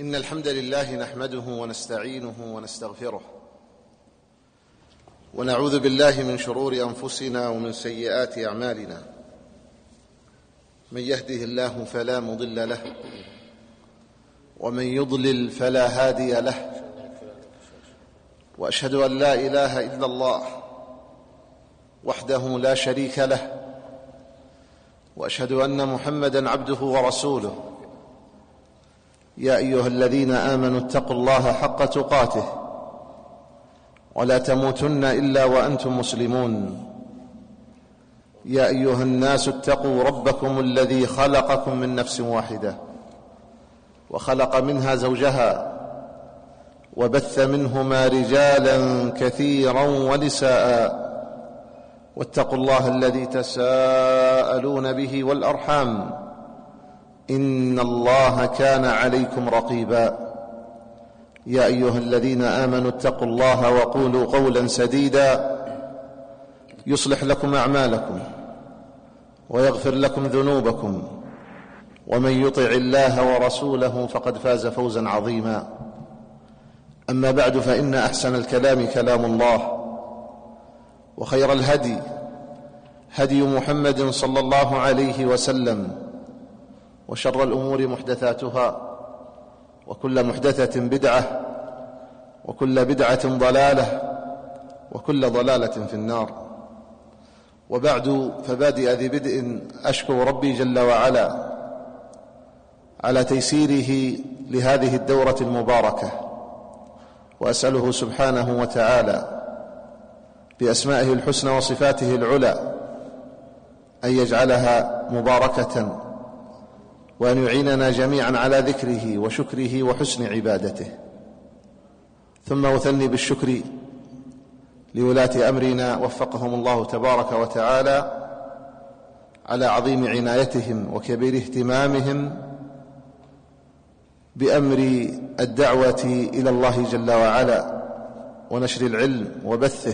إن الحمد لله نحمده ونستعينه ونستغفره ونعوذ بالله من شرور أنفسنا ومن سيئات أعمالنا. من يهده الله فلا مضل له ومن يضلل فلا هادي له، وأشهد أن لا إله إلا الله وحده لا شريك له، وأشهد أن محمدًا عبده ورسوله. يا أيها الذين آمنوا اتقوا الله حق تقاته ولا تموتن إلا وأنتم مسلمون. يا أيها الناس اتقوا ربكم الذي خلقكم من نفس واحدة وخلق منها زوجها وبث منهما رجالا كثيرا ونساء، واتقوا الله الذي تساءلون به والأرحام إن الله كان عليكم رقيبا. يا أيها الذين آمنوا اتقوا الله وقولوا قولا سديدا يصلح لكم أعمالكم ويغفر لكم ذنوبكم، ومن يطع الله ورسوله فقد فاز فوزا عظيما. أما بعد، فإن أحسن الكلام كلام الله، وخير الهدي هدي محمد صلى الله عليه وسلم، وشر الأمور محدثاتها، وكل محدثة بدعة، وكل بدعة ضلالة، وكل ضلالة في النار. وبعد، فبادئ ذي بدء أشكر ربي جل وعلا على تيسيره لهذه الدورة المباركة، وأسأله سبحانه وتعالى بأسمائه الحسنى وصفاته العلى أن يجعلها مباركة، وأن يعيننا جميعا على ذكره وشكره وحسن عبادته. ثم أثني بالشكر لولاة أمرنا وفقهم الله تبارك وتعالى على عظيم عنايتهم وكبير اهتمامهم بأمر الدعوة إلى الله جل وعلا ونشر العلم وبثه،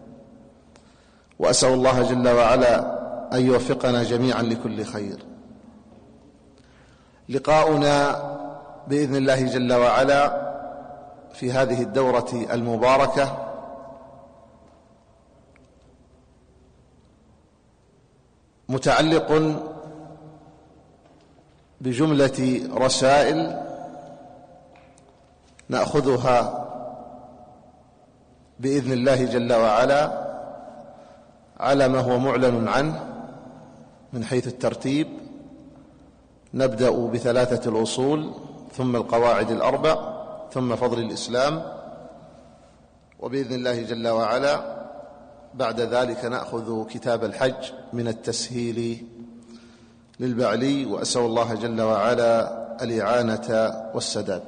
وأسأل الله جل وعلا أن يوفقنا جميعا لكل خير. لقاؤنا بإذن الله جل وعلا في هذه الدورة المباركة متعلق بجملة رسائل نأخذها بإذن الله جل وعلا على ما هو معلن عنه من حيث الترتيب. نبدأ بثلاثة الأصول، ثم القواعد الأربع، ثم فضل الإسلام، وبإذن الله جل وعلا بعد ذلك نأخذ كتاب الحج من التسهيل للبعلي، وأسأل الله جل وعلا الإعانة والسداد.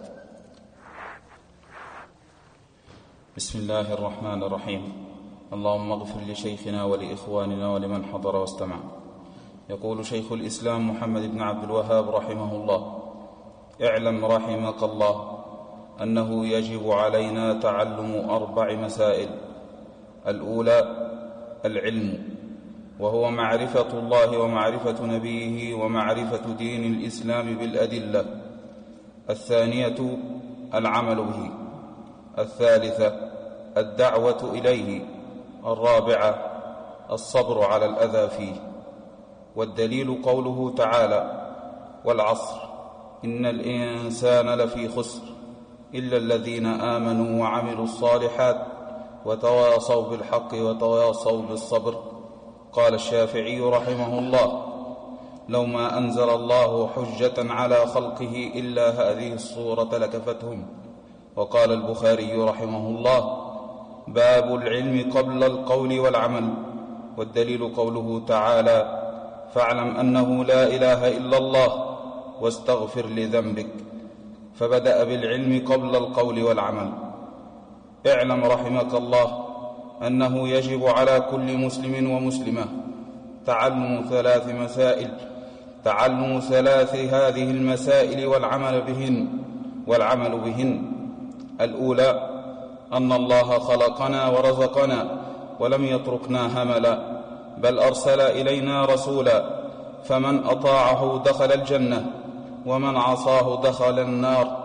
بسم الله الرحمن الرحيم. اللهم اغفر لشيخنا ولإخواننا ولمن حضر واستمع. يقول شيخ الإسلام محمد بن عبد الوهاب رحمه الله: اعلم رحمك الله أنه يجب علينا تعلم 4 مسائل. الأولى العلم، وهو معرفة الله ومعرفة نبيه ومعرفة دين الإسلام بالأدلة. الثانية العمل به. الثالثة الدعوة إليه. الرابعة الصبر على الأذى فيه. والدليل قوله تعالى: والعصر إن الإنسان لفي خسر إلا الذين آمنوا وعملوا الصالحات وتواصوا بالحق وتواصوا بالصبر. قال الشافعي رحمه الله: لو ما أنزل الله حجة على خلقه إلا هذه الصورة لكفتهم. وقال البخاري رحمه الله: باب العلم قبل القول والعمل. والدليل قوله تعالى: فاعلم أنه لا إله إلا الله واستغفر لذنبك. فبدأ بالعلم قبل القول والعمل. اعلم رحمك الله أنه يجب على كل مسلم ومسلمة تعلم 3 مسائل، تعلم 3 هذه المسائل والعمل بهن. الأولى أن الله خلقنا ورزقنا ولم يتركنا هملا، بل أرسل إلينا رسولا، فمن أطاعه دخل الجنة ومن عصاه دخل النار.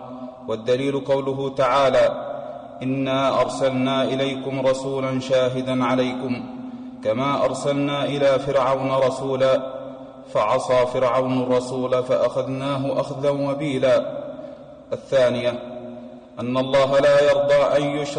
والدليل قوله تعالى: إنا أرسلنا إليكم رسولا شاهدا عليكم كما أرسلنا إلى فرعون رسولا فعصى فرعون الرسول فأخذناه أخذا وبيلا. الثانية أن الله لا يرضى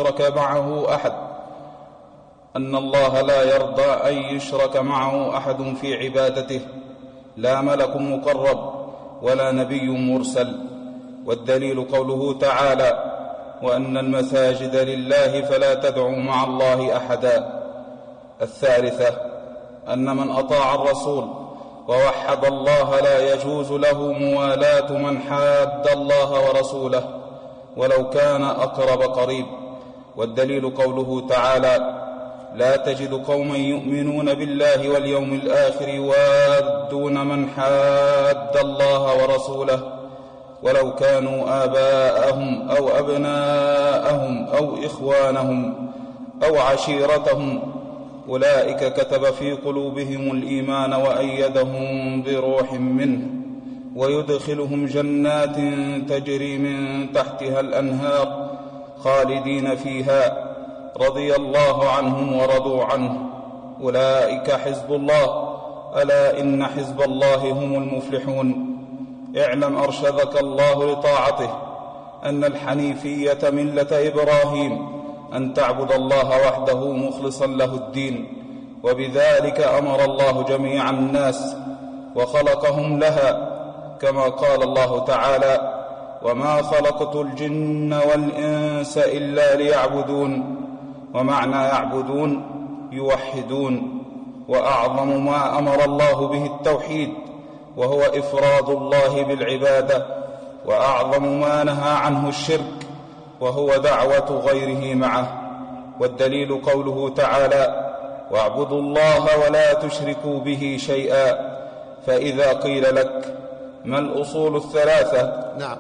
أن يشرك معه أحد في عبادته، لا ملك مقرب ولا نبي مرسل. والدليل قوله تعالى: وأن المساجد لله فلا تدعوا مع الله أحدا. الثالثة أن من أطاع الرسول ووحد الله لا يجوز له موالاة من حاد الله ورسوله ولو كان أقرب قريب. والدليل قوله تعالى: لا تجد قوما يؤمنون بالله واليوم الآخر يوادون من حاد الله ورسوله ولو كانوا آباءهم أو أبناءهم أو إخوانهم أو عشيرتهم أولئك كتب في قلوبهم الإيمان وأيدهم بروح منه ويدخلهم جنات تجري من تحتها الأنهار خالدين فيها رضي الله عنهم ورضوا عنه أولئك حزب الله ألا إن حزب الله هم المفلحون. اعلم أرشدك الله لطاعته أن الحنيفية ملة إبراهيم أن تعبد الله وحده مخلصا له الدين، وبذلك أمر الله جميع الناس وخلقهم لها، كما قال الله تعالى: وما خلقت الجن والإنس إلا ليعبدون. ومعنى يعبدون يوحدون، وأعظم ما أمر الله به التوحيد وهو إفراد الله بالعبادة، وأعظم ما نهى عنه الشرك وهو دعوة غيره معه. والدليل قوله تعالى: واعبدوا الله ولا تشركوا به شيئا. فإذا قيل لك ما الأصول الثلاثة؟ نعم،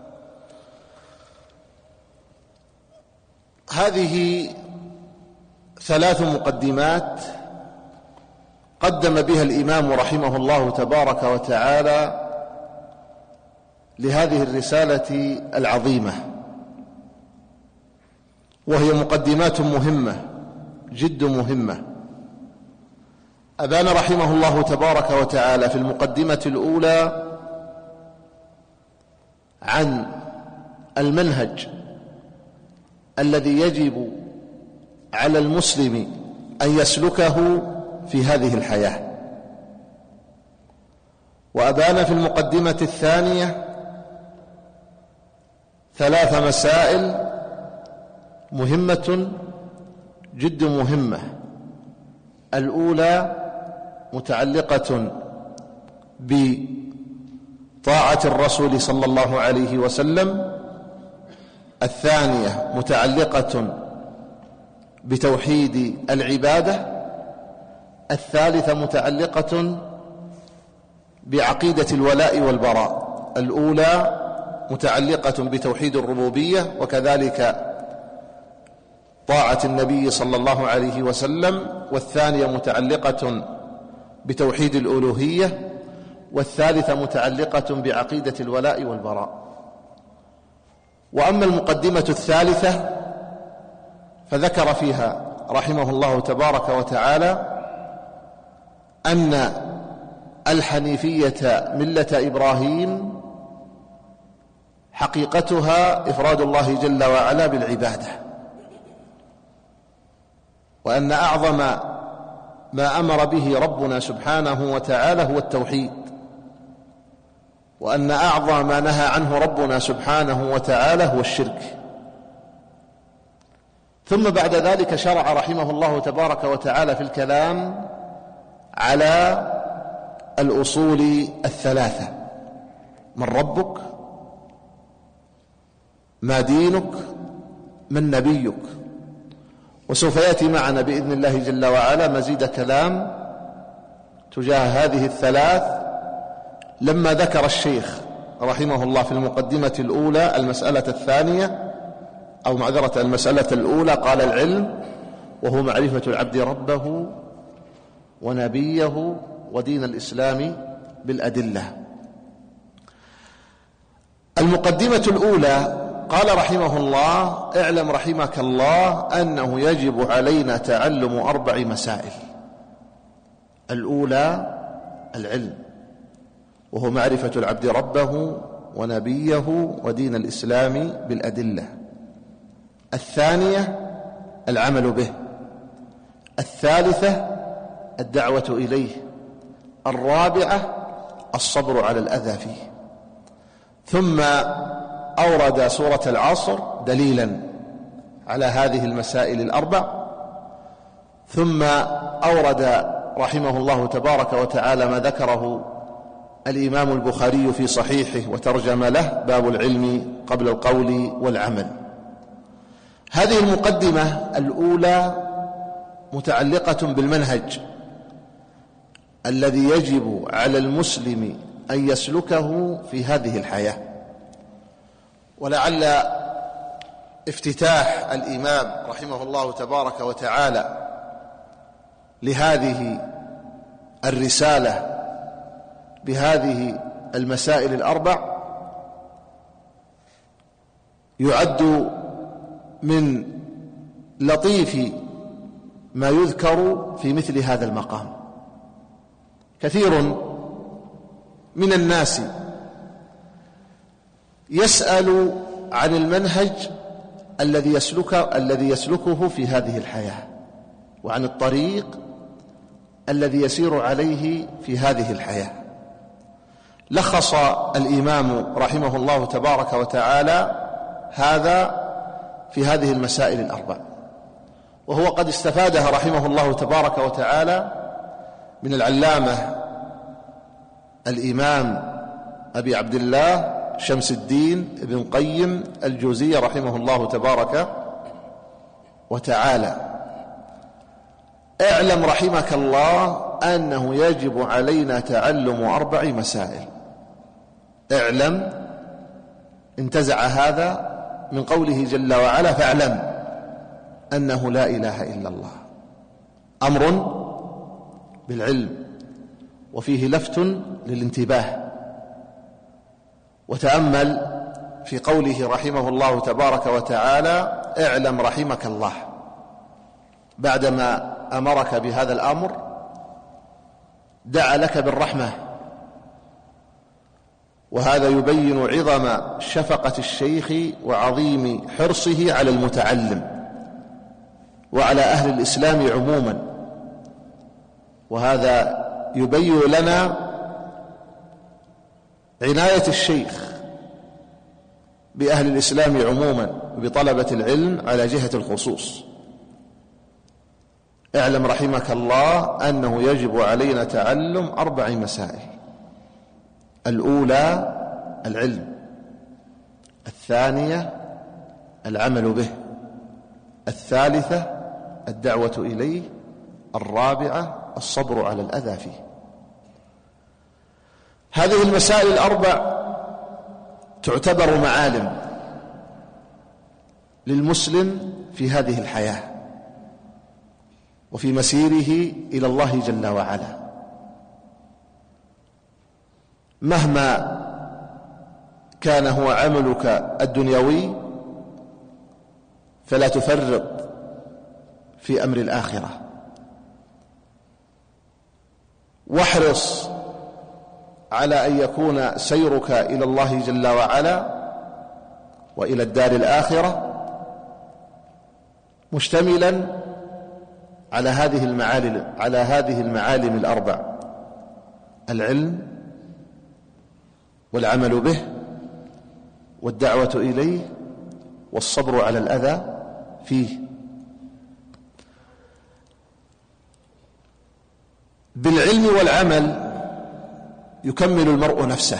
هذه 3 مقدمات قدم بها الإمام رحمه الله تبارك وتعالى لهذه الرسالة العظيمة، وهي مقدمات مهمة جد مهمة. أبان رحمه الله تبارك وتعالى في المقدمة الأولى عن المنهج الذي يجب على المسلم أن يسلكه في هذه الحياة، وأبان في المقدمة الثانية 3 مسائل مهمة جد مهمة. الأولى متعلقة بطاعة الرسول صلى الله عليه وسلم، الثانية متعلقة بتوحيد العبادة، الثالثة متعلقة بعقيدة الولاء والبراء. الأولى متعلقة بتوحيد الربوبية وكذلك طاعة النبي صلى الله عليه وسلم، والثانية متعلقة بتوحيد الألوهية، والثالثة متعلقة بعقيدة الولاء والبراء. وأما المقدمة الثالثة فذكر فيها رحمه الله تبارك وتعالى أن الحنيفية ملة إبراهيم حقيقتها إفراد الله جل وعلا بالعبادة، وأن أعظم ما أمر به ربنا سبحانه وتعالى هو التوحيد، وأن أعظم ما نهى عنه ربنا سبحانه وتعالى هو الشرك. ثم بعد ذلك شرع رحمه الله تبارك وتعالى في الكلام على الأصول 3: من ربك، ما دينك، من نبيك. وسوف يأتي معنا بإذن الله جل وعلا مزيد كلام تجاه هذه 3 لما ذكر الشيخ رحمه الله في المقدمة الأولى المسألة الثانية، أو معذرة المسألة الأولى قال: العلم وهو معرفة العبد ربه ونبيه ودين الإسلام بالأدلة. المقدمة الأولى قال رحمه الله: اعلم رحمك الله أنه يجب علينا تعلم 4 مسائل. الأولى العلم، وهو معرفة العبد ربه ونبيه ودين الإسلام بالأدلة. الثانية العمل به. الثالثة الدعوة إليه. الرابعة الصبر على الأذى فيه. ثم أورد سورة العصر دليلا على هذه المسائل ال4، ثم أورد رحمه الله تبارك وتعالى ما ذكره الإمام البخاري في صحيحه وترجم له: باب العلم قبل القول والعمل. هذه المقدمة الأولى متعلقة بالمنهج الذي يجب على المسلم أن يسلكه في هذه الحياة. ولعل افتتاح الإمام رحمه الله تبارك وتعالى لهذه الرسالة بهذه المسائل ال4 يعد من لطيف ما يذكر في مثل هذا المقام. كثير من الناس يسأل عن المنهج الذي يسلكه في هذه الحياة، وعن الطريق الذي يسير عليه في هذه الحياة. لخص الإمام رحمه الله تبارك وتعالى هذا في هذه المسائل ال4، وهو قد استفادها رحمه الله تبارك وتعالى من العلامة الإمام أبي عبد الله شمس الدين ابن قيم الجوزية رحمه الله تبارك وتعالى. اعلم رحمك الله أنه يجب علينا تعلم 4 مسائل. اعلم انتزع هذا من قوله جل وعلا: فاعلم أنه لا إله إلا الله. أمر بالعلم، وفيه لفت للانتباه. وتأمل في قوله رحمه الله تبارك وتعالى: اعلم رحمك الله. بعدما أمرك بهذا الأمر دعا لك بالرحمة، وهذا يبين عظم شفقة الشيخ وعظيم حرصه على المتعلم وعلى أهل الإسلام عموما. وهذا يبين لنا عناية الشيخ بأهل الإسلام عموما وبطلبة العلم على جهة الخصوص. اعلم رحمك الله أنه يجب علينا تعلم 4 مسائل. الأولى العلم، الثانية العمل به، الثالثة الدعوة إليه، الرابعة الصبر على الأذى فيه. هذه المسائل ال4 تعتبر معالم للمسلم في هذه الحياة وفي مسيره إلى الله جل وعلا. مهما كان هو عملك الدنيوي فلا تفرط في أمر الآخرة، واحرص على أن يكون سيرك إلى الله جل وعلا وإلى الدار الآخرة مشتملا على هذه المعالم ال4: العلم والعمل به والدعوة إليه والصبر على الأذى فيه. بالعلم والعمل يكمل المرء نفسه.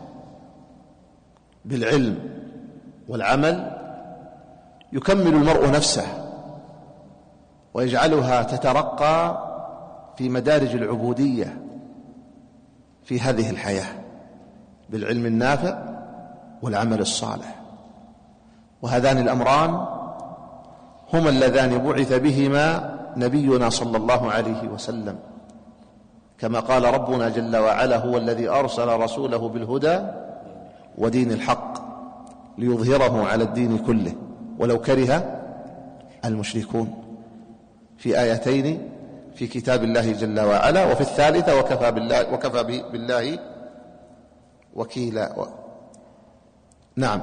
بالعلم والعمل يكمل المرء نفسه ويجعلها تترقى في مدارج العبودية في هذه الحياة، بالعلم النافع والعمل الصالح. وهذان الأمران هما اللذان بعث بهما نبينا صلى الله عليه وسلم، كما قال ربنا جل وعلا: هو الذي أرسل رسوله بالهدى ودين الحق ليظهره على الدين كله ولو كره المشركون، في آيتين في كتاب الله جل وعلا، وفي الثالثة وكفى بالله وكيلا. نعم.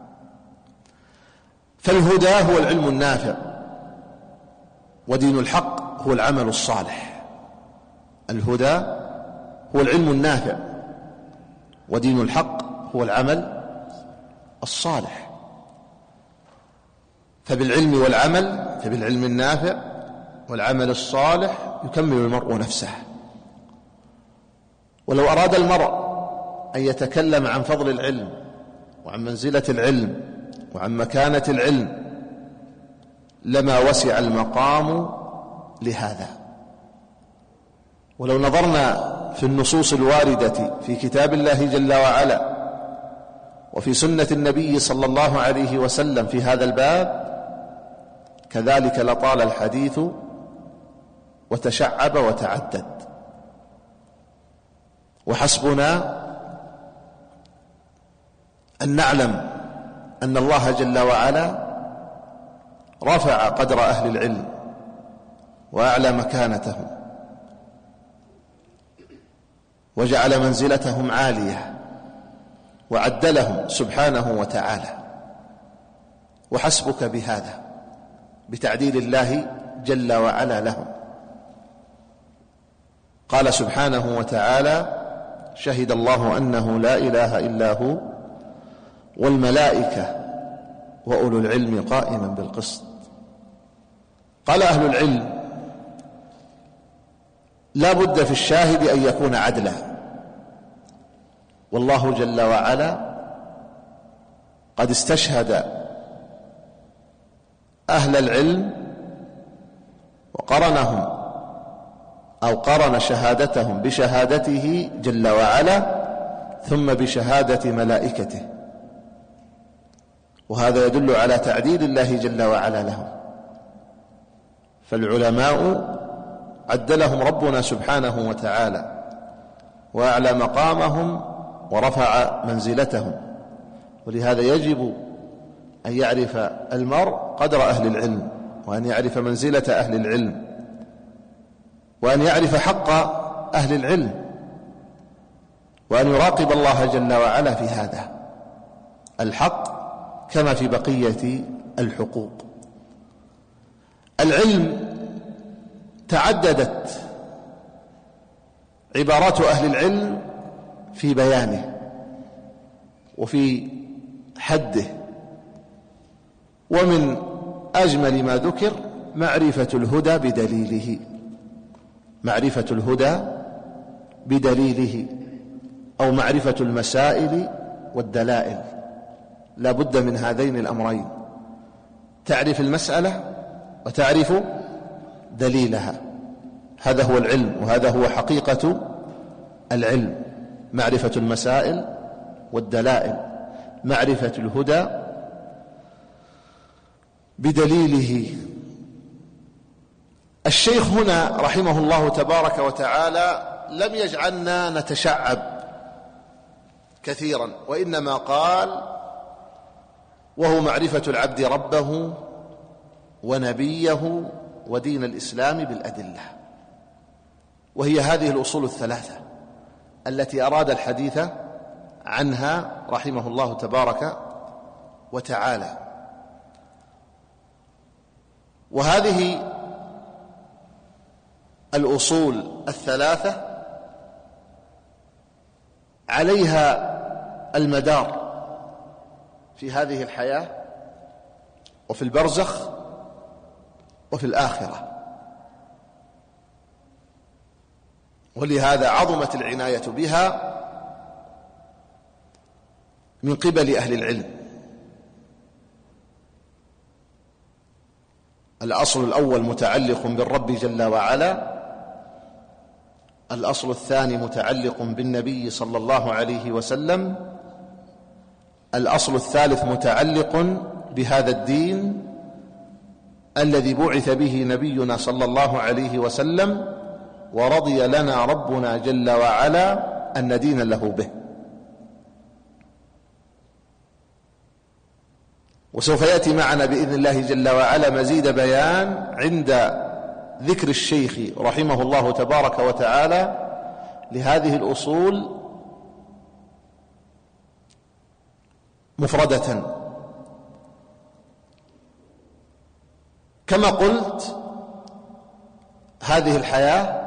فالهدى هو العلم النافع، ودين الحق هو العمل الصالح. الهدى هو العلم النافع، ودين الحق هو العمل الصالح. فبالعلم والعمل، فبالعلم النافع والعمل الصالح يكمل المرء نفسه. ولو أراد المرء أن يتكلم عن فضل العلم وعن منزلة العلم وعن مكانة العلم لما وسع المقام لهذا. ولو نظرنا في النصوص الواردة في كتاب الله جل وعلا وفي سنة النبي صلى الله عليه وسلم في هذا الباب كذلك لطال الحديث وتشعب وتعدد. وحسبنا أن نعلم أن الله جل وعلا رفع قدر أهل العلم وأعلى مكانتهم وجعل منزلتهم عالية وعدلهم سبحانه وتعالى. وحسبك بهذا، بتعديل الله جل وعلا لهم. قال سبحانه وتعالى: شهد الله أنه لا إله إلا هو والملائكة وأولو العلم قائما بالقسط. قال أهل العلم: لا بد في الشاهد أن يكون عدلا، والله جل وعلا قد استشهد أهل العلم وقرنهم أو قرن شهادتهم بشهادته جل وعلا ثم بشهادة ملائكته، وهذا يدل على تعديل الله جل وعلا لهم. فالعلماء عدلهم ربنا سبحانه وتعالى وأعلى مقامهم ورفع منزلتهم. ولهذا يجب أن يعرف المرء قدر أهل العلم، وأن يعرف منزلة أهل العلم، وأن يعرف حق أهل العلم، وأن يراقب الله جل وعلا في هذا الحق كما في بقية الحقوق. العلم تعددت عبارات أهل العلم في بيانه وفي حده، ومن أجمل ما ذكر معرفة الهدى بدليله، معرفة الهدى بدليله، أو معرفة المسائل والدلائل. لا بد من هذين الأمرين، تعرف المسألة وتعرف دليلها. هذا هو العلم، وهذا هو حقيقة العلم، معرفة المسائل والدلائل، معرفة الهدى بدليله. الشيخ هنا رحمه الله تبارك وتعالى لم يجعلنا نتشعب كثيرا، وإنما قال: وهو معرفة العبد ربه ونبيه ودين الإسلام بالأدلة. وهي هذه الأصول الثلاثة التي أراد الحديث عنها رحمه الله تبارك وتعالى. وهذه الأصول الثلاثة عليها المدار في هذه الحياة وفي البرزخ وفي الآخرة. ولهذا عظمت العناية بها من قبل أهل العلم. الأصل الأول متعلق بالرب جل وعلا، الأصل الثاني متعلق بالنبي صلى الله عليه وسلم، الأصل الثالث متعلق بهذا الدين الذي بعث به نبينا صلى الله عليه وسلم، ورضي لنا ربنا جل وعلا أن ندين له به. وسوف يأتي معنا بإذن الله جل وعلا مزيد بيان عند ذكر الشيخ رحمه الله تبارك وتعالى لهذه الأصول مفردة. كما قلت هذه الحياة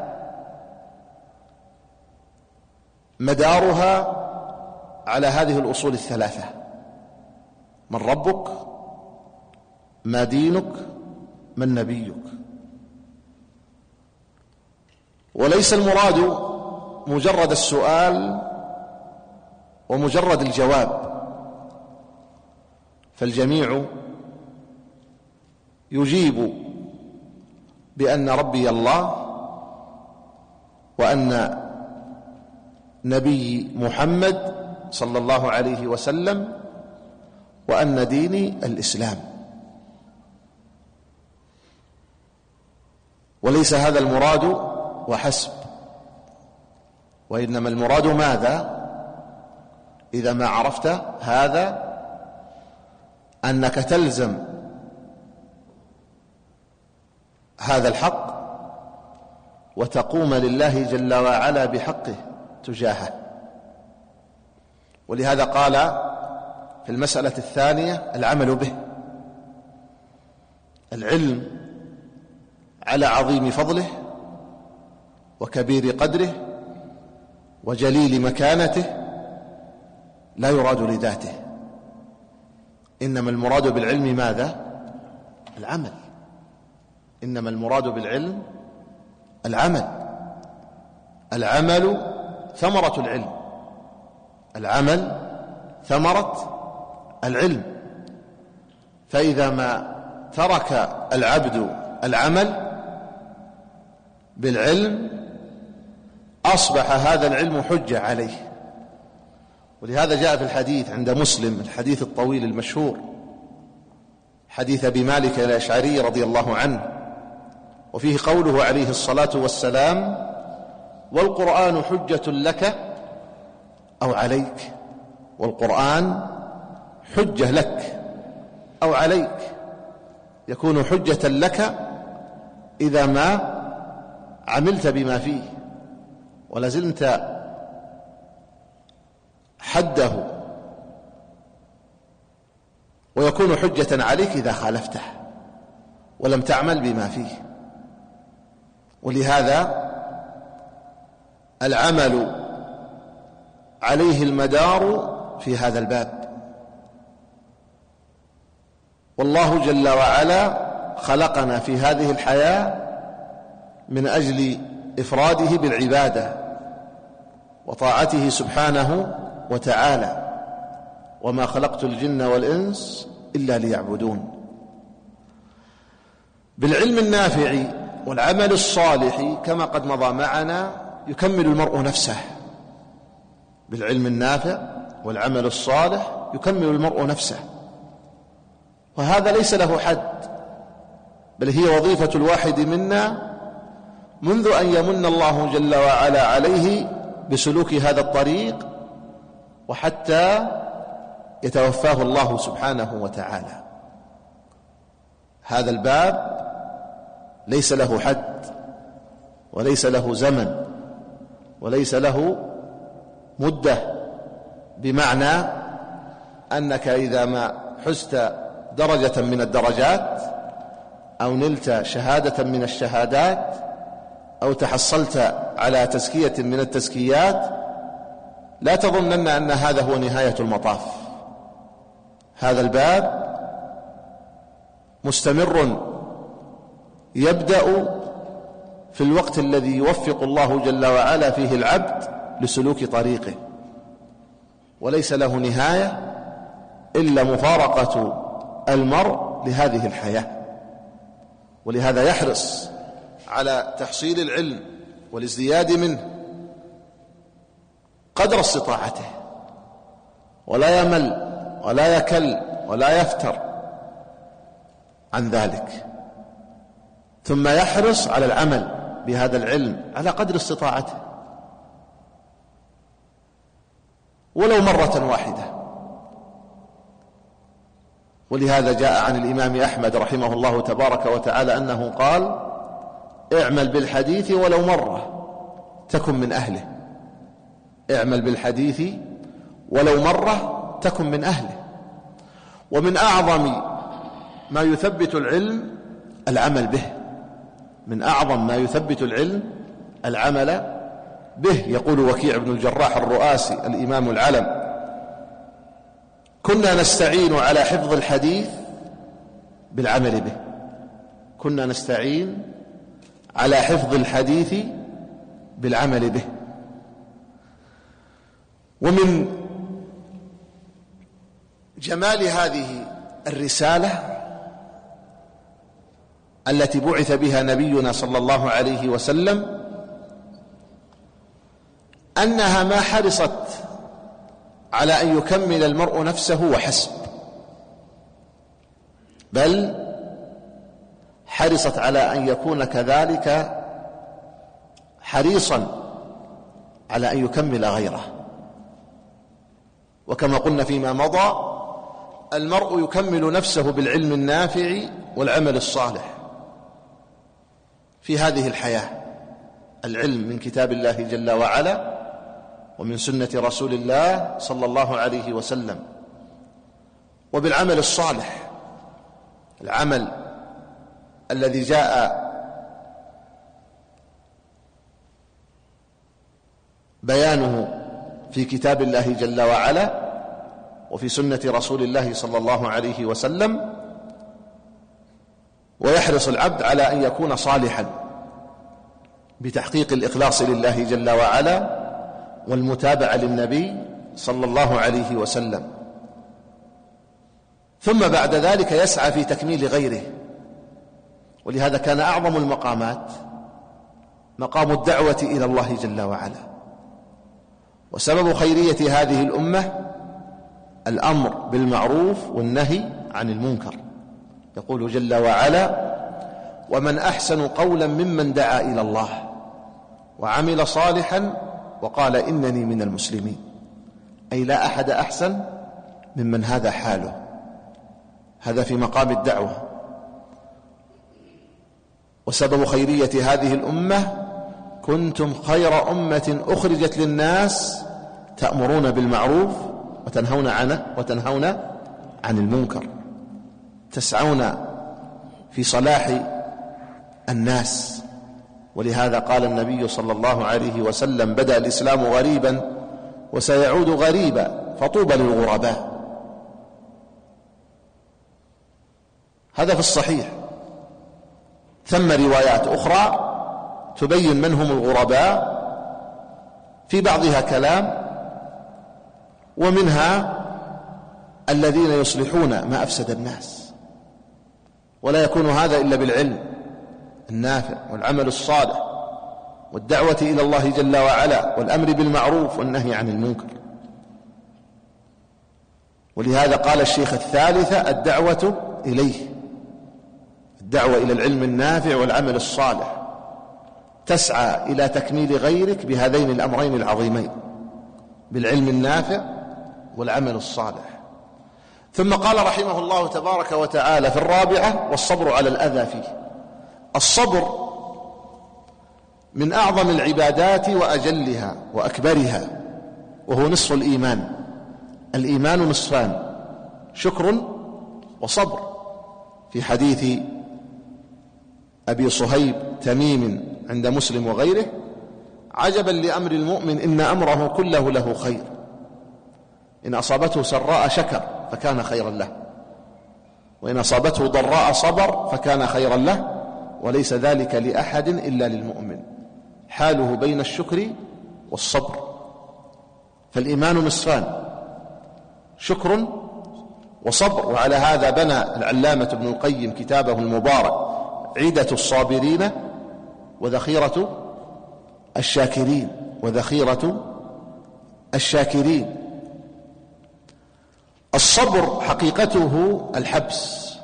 مدارها على هذه الأصول الثلاثة: من ربك، ما دينك، من نبيك. وليس المراد مجرد السؤال ومجرد الجواب، فالجميع يجيب بأن ربي الله، وأن نبي محمد صلى الله عليه وسلم، وأن ديني الإسلام. وليس هذا المراد وحسب، وإنما المراد ماذا؟ إذا ما عرفت هذا أنك تلزم هذا الحق وتقوم لله جل وعلا بحقه تجاهه. ولهذا قال في المسألة الثانية العمل به. العلم على عظيم فضله وكبير قدره وجليل مكانته لا يراد لذاته، إنما المراد بالعلم ماذا؟ العمل. إنما المراد بالعلم العمل. العمل ثمرة العلم. العمل ثمرة العلم. فإذا ما ترك العبد العمل بالعلم أصبح هذا العلم حجة عليه. ولهذا جاء في الحديث عند مسلم، الحديث الطويل المشهور، حديث أبي مالك الأشعري رضي الله عنه، وفيه قوله عليه الصلاة والسلام: والقرآن حجة لك أو عليك. والقرآن حجة لك أو عليك. يكون حجة لك إذا ما عملت بما فيه ولزلت حده، ويكون حجة عليك إذا خالفته ولم تعمل بما فيه. ولهذا العمل عليه المدار في هذا الباب. والله جل وعلا خلقنا في هذه الحياة من أجل إفراده بالعبادة وطاعته سبحانه وتعالى: وما خلقت الجن والإنس إلا ليعبدون. بالعلم النافع والعمل الصالح كما قد مضى معنا يكمل المرء نفسه. بالعلم النافع والعمل الصالح يكمل المرء نفسه، وهذا ليس له حد، بل هي وظيفة الواحد منا منذ أن يمن الله جل وعلا عليه بسلوك هذا الطريق وحتى يتوفاه الله سبحانه وتعالى. هذا الباب ليس له حد وليس له زمن وليس له مدة، بمعنى أنك إذا ما حزت درجة من الدرجات أو نلت شهادة من الشهادات أو تحصلت على تزكية من التزكيات لا تظنن أن هذا هو نهاية المطاف. هذا الباب مستمر يبدأ في الوقت الذي يوفق الله جل وعلا فيه العبد لسلوك طريقه، وليس له نهاية إلا مفارقة المرء لهذه الحياة. ولهذا يحرص على تحصيل العلم والازدياد منه قدر استطاعته، ولا يمل ولا يكل ولا يفتر عن ذلك، ثم يحرص على العمل بهذا العلم على قدر استطاعته ولو مرة واحدة. ولهذا جاء عن الإمام أحمد رحمه الله تبارك وتعالى أنه قال: اعمل بالحديث ولو مرة تكن من أهله. اعمل بالحديث ولو مرة تكن من أهله. ومن أعظم ما يثبت العلم العمل به، من أعظم ما يثبت العلم العمل به. يقول وكيع بن الجراح الرؤاسي الإمام العلم: كنا نستعين على حفظ الحديث بالعمل به. كنا نستعين على حفظ الحديث بالعمل به. ومن جمال هذه الرسالة التي بعث بها نبينا صلى الله عليه وسلم أنها ما حرصت على أن يكمل المرء نفسه وحسب، بل حرصت على أن يكون كذلك حريصا على أن يكمل غيره. وكما قلنا فيما مضى، المرء يكمل نفسه بالعلم النافع والعمل الصالح في هذه الحياة. العلم من كتاب الله جل وعلا ومن سنة رسول الله صلى الله عليه وسلم، وبالعمل الصالح، العمل الذي جاء بيانه في كتاب الله جل وعلا وفي سنة رسول الله صلى الله عليه وسلم. ويحرص العبد على أن يكون صالحا بتحقيق الإخلاص لله جل وعلا والمتابعة للنبي صلى الله عليه وسلم، ثم بعد ذلك يسعى في تكميل غيره. ولهذا كان أعظم المقامات مقام الدعوة إلى الله جل وعلا. وسبب خيرية هذه الأمة الأمر بالمعروف والنهي عن المنكر. يقول جل وعلا: ومن أحسن قولا ممن دعا إلى الله وعمل صالحا وقال إنني من المسلمين. أي لا أحد أحسن ممن هذا حاله. هذا في مقام الدعوة. وسبب خيرية هذه الأمة: كنتم خير أمة أخرجت للناس تأمرون بالمعروف وتنهون عن المنكر، تسعون في صلاح الناس. ولهذا قال النبي صلى الله عليه وسلم: بدأ الإسلام غريبا وسيعود غريبا فطوبى للغرباء. هذا في الصحيح. ثم روايات أخرى تبين من هم الغرباء، في بعضها كلام، ومنها الذين يصلحون ما أفسد الناس. ولا يكون هذا إلا بالعلم النافع والعمل الصالح والدعوة إلى الله جل وعلا والأمر بالمعروف والنهي عن المنكر. ولهذا قال الشيخ الثالثة: الدعوة إليه، الدعوة إلى العلم النافع والعمل الصالح، تسعى إلى تكميل غيرك بهذين الأمرين العظيمين، بالعلم النافع والعمل الصالح. ثم قال رحمه الله تبارك وتعالى في الرابعة: والصبر على الأذى فيه. الصبر من أعظم العبادات وأجلها وأكبرها، وهو نصف الإيمان. الإيمان نصفان: شكر وصبر. في حديث أبي صهيب تميم عند مسلم وغيره: عجبا لأمر المؤمن إن أمره كله له خير، إن أصابته سراء شكر فكان خيرا له، وإن أصابته ضراء صبر فكان خيرا له، وليس ذلك لأحد إلا للمؤمن، حاله بين الشكر والصبر. فالإيمان نصفان: شكر وصبر. وعلى هذا بنى العلامة ابن القيم كتابه المبارك عدة الصابرين وذخيرة الشاكرين. الشاكرين. الصبر حقيقته الحبس،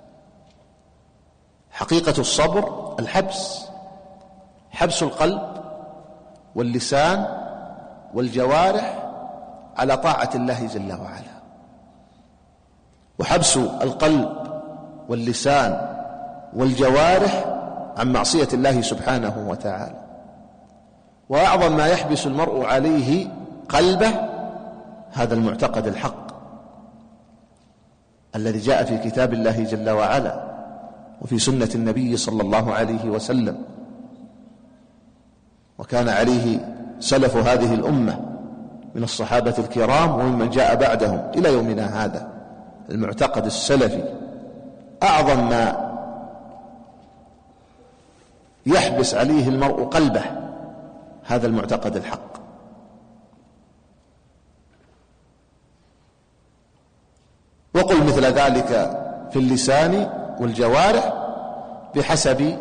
حقيقة الصبر الحبس، حبس القلب واللسان والجوارح على طاعة الله جل وعلا. وحبس القلب واللسان والجوارح عن معصية الله سبحانه وتعالى. وأعظم ما يحبس المرء عليه قلبه هذا المعتقد الحق الذي جاء في كتاب الله جل وعلا وفي سنة النبي صلى الله عليه وسلم، وكان عليه سلف هذه الأمة من الصحابة الكرام وممن جاء بعدهم إلى يومنا هذا. المعتقد السلفي أعظم ما يحبس عليه المرء قلبه هذا المعتقد الحق. وقل مثل ذلك في اللسان والجوارح بحسب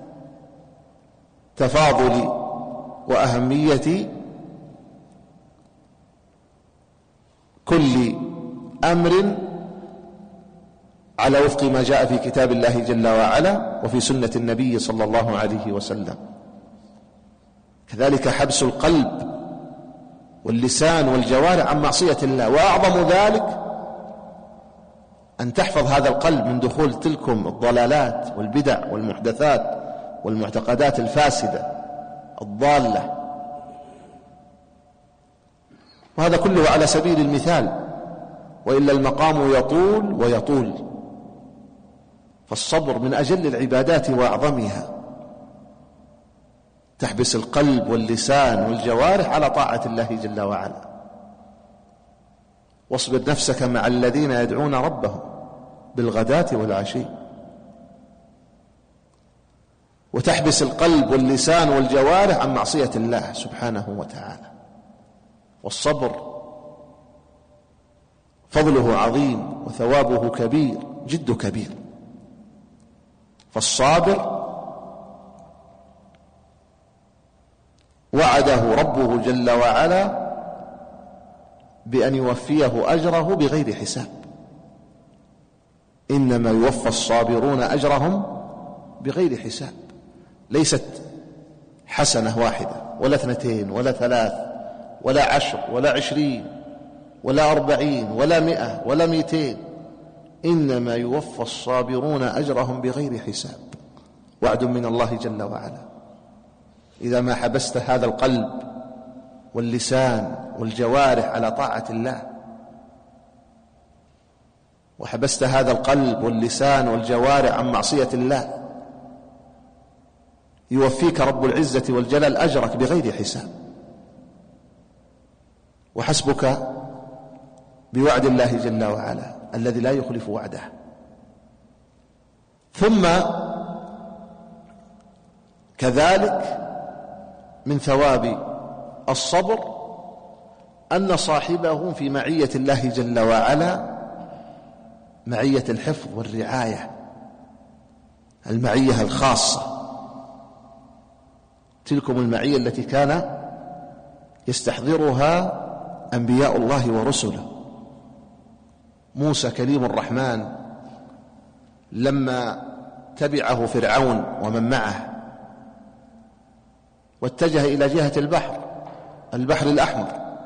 تفاضل وأهمية كل أمر على وفق ما جاء في كتاب الله جل وعلا وفي سنة النبي صلى الله عليه وسلم. كذلك حبس القلب واللسان والجوارح عن معصية الله، وأعظم ذلك أن تحفظ هذا القلب من دخول تلكم الضلالات والبدع والمحدثات والمعتقدات الفاسدة الضالة. وهذا كله على سبيل المثال، وإلا المقام يطول ويطول. فالصبر من أجل العبادات وأعظمها، تحبس القلب واللسان والجوارح على طاعة الله جل وعلا. واصبر نفسك مع الذين يدعون ربهم بالغداة والعشي. وتحبس القلب واللسان والجوارح عن معصية الله سبحانه وتعالى. والصبر فضله عظيم وثوابه كبير جد كبير. فالصابر وعده ربه جل وعلا بأن يوفيه أجره بغير حساب. إنما يوفى الصابرون أجرهم بغير حساب. ليست حسنة واحدة ولا 2 ولا 3 ولا 10 ولا 20 ولا 40 ولا 100 ولا 200. إنما يوفى الصابرون أجرهم بغير حساب. وعد من الله جل وعلا. إذا ما حبست هذا القلب واللسان والجوارح على طاعة الله، وحبست هذا القلب واللسان والجوارح عن معصية الله، يوفيك رب العزة والجلال أجرك بغير حساب. وحسبك بوعد الله جل وعلا الذي لا يخلف وعده. ثم كذلك من ثواب الصبر أن صاحبه في معية الله جل وعلا معية الحفظ والرعاية، المعية الخاصة، تلكم المعية التي كان يستحضرها أنبياء الله ورسله. موسى كليم الرحمن لما تبعه فرعون ومن معه واتجه إلى جهة البحر الأحمر،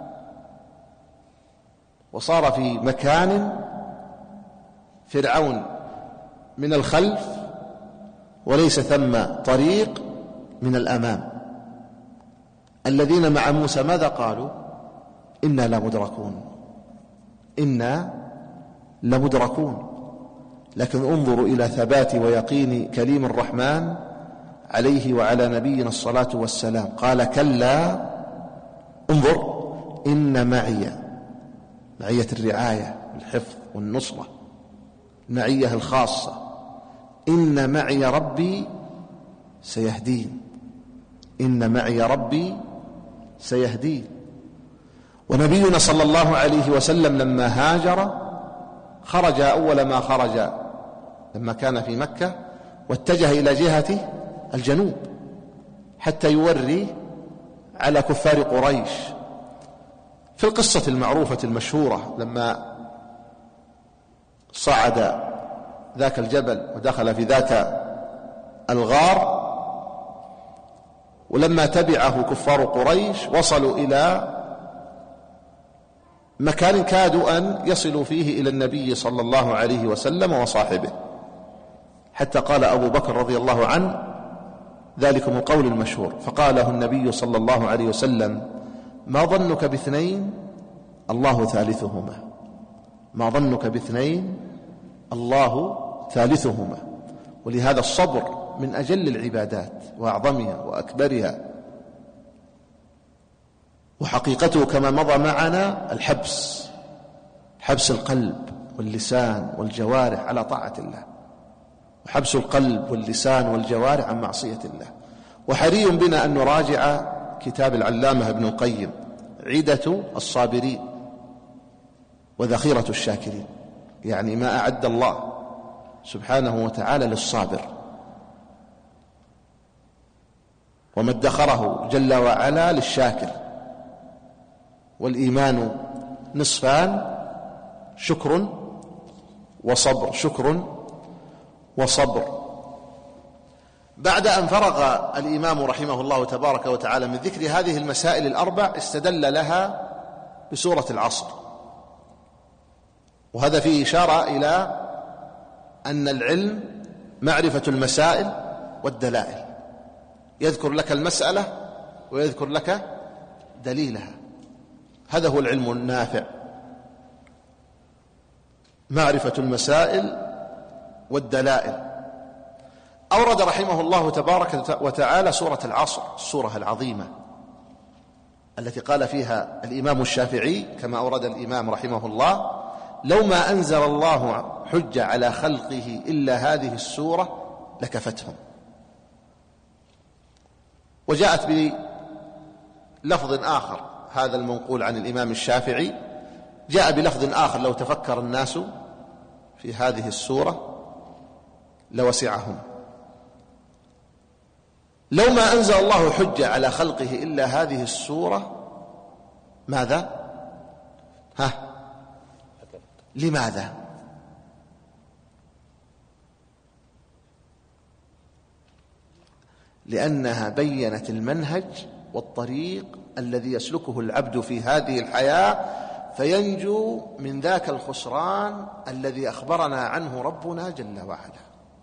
وصار في مكان فرعون من الخلف وليس ثم طريق من الأمام. الذين مع موسى ماذا قالوا؟ إنا لمدركون. لكن انظروا إلى ثبات ويقين كليم الرحمن عليه وعلى نبينا الصلاة والسلام. قال كلا، انظر، إن معية الرعاية والحفظ والنصرة، المعية الخاصة، إن معي ربي سيهدين. إن معي ربي سيهدين. ونبينا صلى الله عليه وسلم لما هاجر خرج أول ما خرج لما كان في مكة واتجه إلى جهة الجنوب حتى يوري على كفار قريش. في القصة المعروفة المشهورة لما صعد ذاك الجبل ودخل في ذاك الغار، ولما تبعه كفار قريش وصلوا إلى مكان كادوا أن يصلوا فيه إلى النبي صلى الله عليه وسلم وصاحبه، حتى قال أبو بكر رضي الله عنه ذلكم القول المشهور، فقاله النبي صلى الله عليه وسلم: ما ظنك باثنين الله ثالثهما، ما ظنك باثنين الله ثالثهما. ولهذا الصبر من أجل العبادات وأعظمها وأكبرها، وحقيقته كما مضى معنا الحبس، حبس القلب واللسان والجوارح على طاعة الله، وحبس القلب واللسان والجوارح عن معصية الله. وحري بنا أن نراجع كتاب العلامة ابن القيم عدة الصابرين وذخيرة الشاكرين، يعني ما أعد الله سبحانه وتعالى للصابر، وما ادخره جل وعلا للشاكر. والإيمان نصفان: شكر وصبر، شكر وصبر. بعد أن فرغ الإمام رحمه الله تبارك وتعالى من ذكر هذه المسائل الأربع، استدل لها بسورة العصر، وهذا فيه إشارة إلى أن العلم معرفة المسائل والدلائل، يذكر لك المسألة ويذكر لك دليلها، هذا هو العلم النافع، معرفة المسائل والدلائل. أورد رحمه الله تبارك وتعالى سورة العصر، السورة العظيمة التي قال فيها الإمام الشافعي كما أورد الإمام رحمه الله: لو ما أنزل الله حجة على خلقه إلا هذه السورة لكفتهم. وجاءت بلفظ آخر، هذا المنقول عن الإمام الشافعي جاء بلفظ آخر: لو تفكر الناس في هذه السورة لوسعهم. لو ما أنزل الله حجة على خلقه إلا هذه السورة، ماذا؟ لماذا؟ لأنها بينت المنهج والطريق الذي يسلكه العبد في هذه الحياة فينجو من ذاك الخسران الذي أخبرنا عنه ربنا جل وعلا.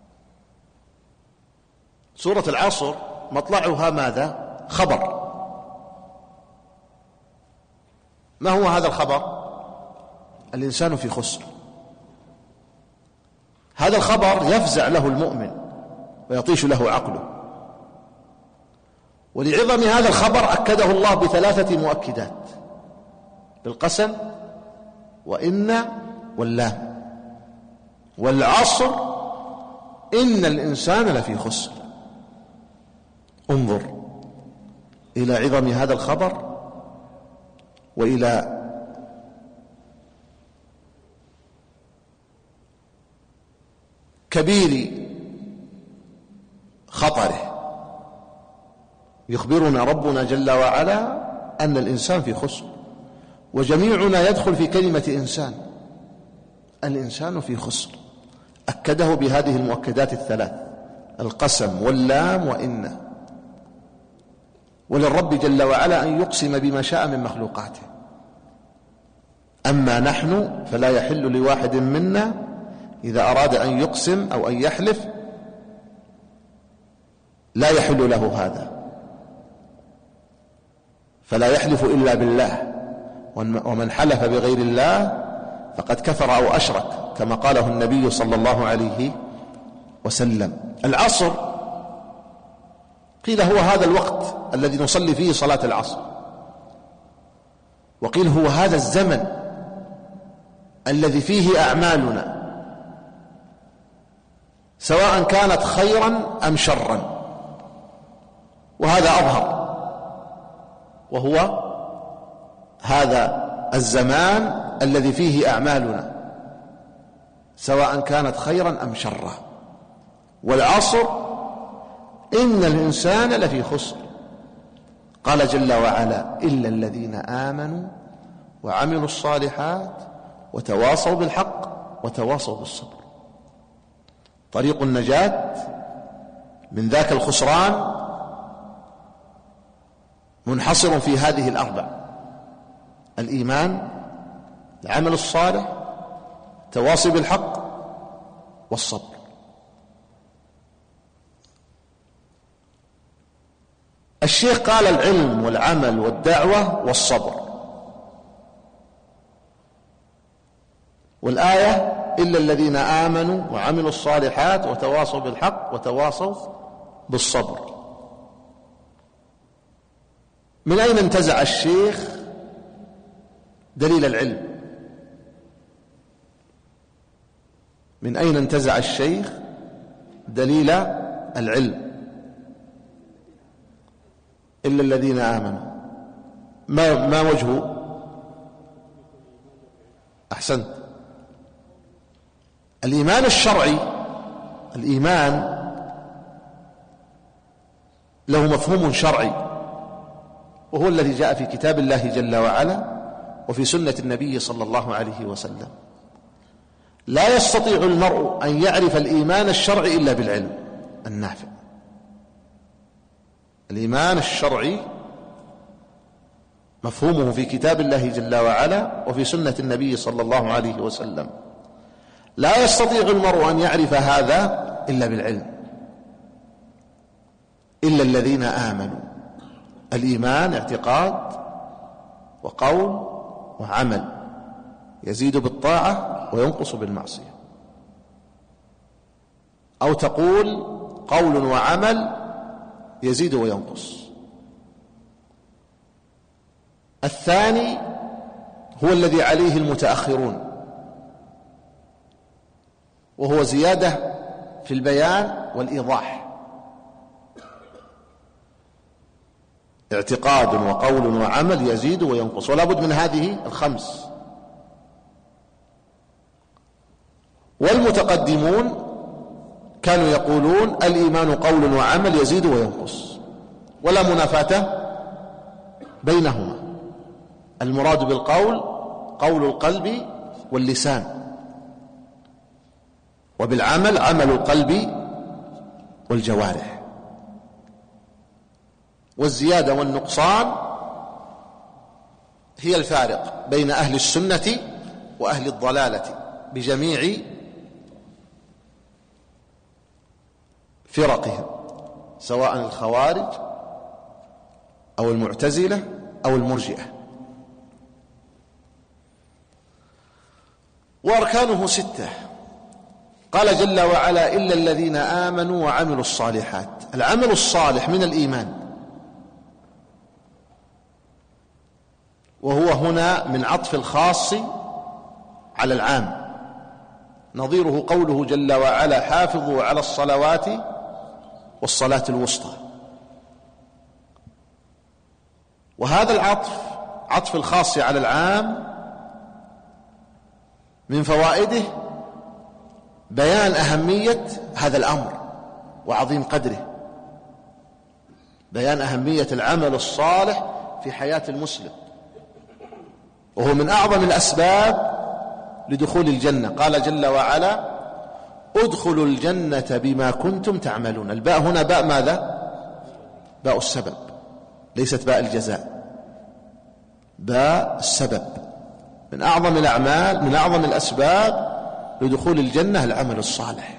سورة العصر مطلعها ماذا؟ خبر. ما هو هذا الخبر؟ الإنسان في خسر. هذا الخبر يفزع له المؤمن ويطيش له عقله، ولعظم هذا الخبر أكده الله بثلاثة مؤكدات: بالقسم وإن واللام، والعصر إن الإنسان لفي خسر. انظر إلى عظم هذا الخبر وإلى كبير خطره. يخبرنا ربنا جل وعلا أن الإنسان في خسر، وجميعنا يدخل في كلمة إنسان. الإنسان في خسر، أكده بهذه المؤكدات الثلاث: القسم واللام وإن. وللرب جل وعلا أن يقسم بما شاء من مخلوقاته، أما نحن فلا يحل لواحد منا إذا أراد أن يقسم أو أن يحلف، لا يحل له هذا، فلا يحلف إلا بالله، ومن حلف بغير الله فقد كفر أو أشرك، كما قاله النبي صلى الله عليه وسلم. العصر قيل هو هذا الوقت الذي نصلي فيه صلاة العصر، وقيل هو هذا الزمن الذي فيه أعمالنا سواء كانت خيرا أم شرا، وهذا أظهر، وهو هذا الزمان الذي فيه أعمالنا سواء كانت خيرا أم شرا. والعصر إن الإنسان لفي خسر. قال جل وعلا: إلا الذين آمنوا وعملوا الصالحات وتواصوا بالحق وتواصوا بالصبر. طريق النجاة من ذاك الخسران منحصر في هذه الأربع: الإيمان العمل الصالح، التواصي بالحق، والصبر. الشيخ قال العلم والعمل والدعوة والصبر، والآية إلا الذين آمنوا وعملوا الصالحات وتواصوا بالحق وتواصوا بالصبر. من أين انتزع الشيخ دليل العلم؟ من أين انتزع الشيخ دليل العلم؟ إلا الذين آمنوا، ما وجهه؟ أحسنت. الإيمان الشرعي، الإيمان له مفهوم شرعي، وهو الذي جاء في كتاب الله جل وعلا وفي سنة النبي صلى الله عليه وسلم. لا يستطيع المرء أن يعرف الإيمان الشرعي إلا بالعلم النافع. الإيمان الشرعي مفهومه في كتاب الله جل وعلا وفي سنة النبي صلى الله عليه وسلم. لا يستطيع المرء أن يعرف هذا إلا بالعلم. إلا الذين آمنوا. الإيمان اعتقاد وقول وعمل، يزيد بالطاعة وينقص بالمعصية. أو تقول قول وعمل يزيد وينقص. الثاني هو الذي عليه المتأخرون، وهو زيادة في البيان والإيضاح. اعتقاد وقول وعمل يزيد وينقص، ولا بد من هذه الخمس. والمتقدمون كانوا يقولون الإيمان قول وعمل يزيد وينقص، ولا منافاة بينهما. المراد بالقول قول القلب واللسان، وبالعمل عمل القلب والجوارح. والزيادة والنقصان هي الفارق بين أهل السنة وأهل الضلالة بجميع فرقهم، سواء الخوارج أو المعتزلة أو المرجئة. وأركانه 6. قال جل وعلا إلا الذين آمنوا وعملوا الصالحات. العمل الصالح من الإيمان، وهو هنا من عطف الخاص على العام، نظيره قوله جل وعلا حافظوا على الصلوات والصلاة الوسطى. وهذا العطف عطف الخاص على العام من فوائده بيان أهمية هذا الأمر وعظيم قدره، بيان أهمية العمل الصالح في حياة المسلم، وهو من أعظم الأسباب لدخول الجنة. قال جل وعلا ادخلوا الجنة بما كنتم تعملون. الباء هنا باء ماذا؟ باء السبب، ليست باء الجزاء، باء السبب. من أعظم الأعمال، من أعظم الأسباب لدخول الجنة العمل الصالح.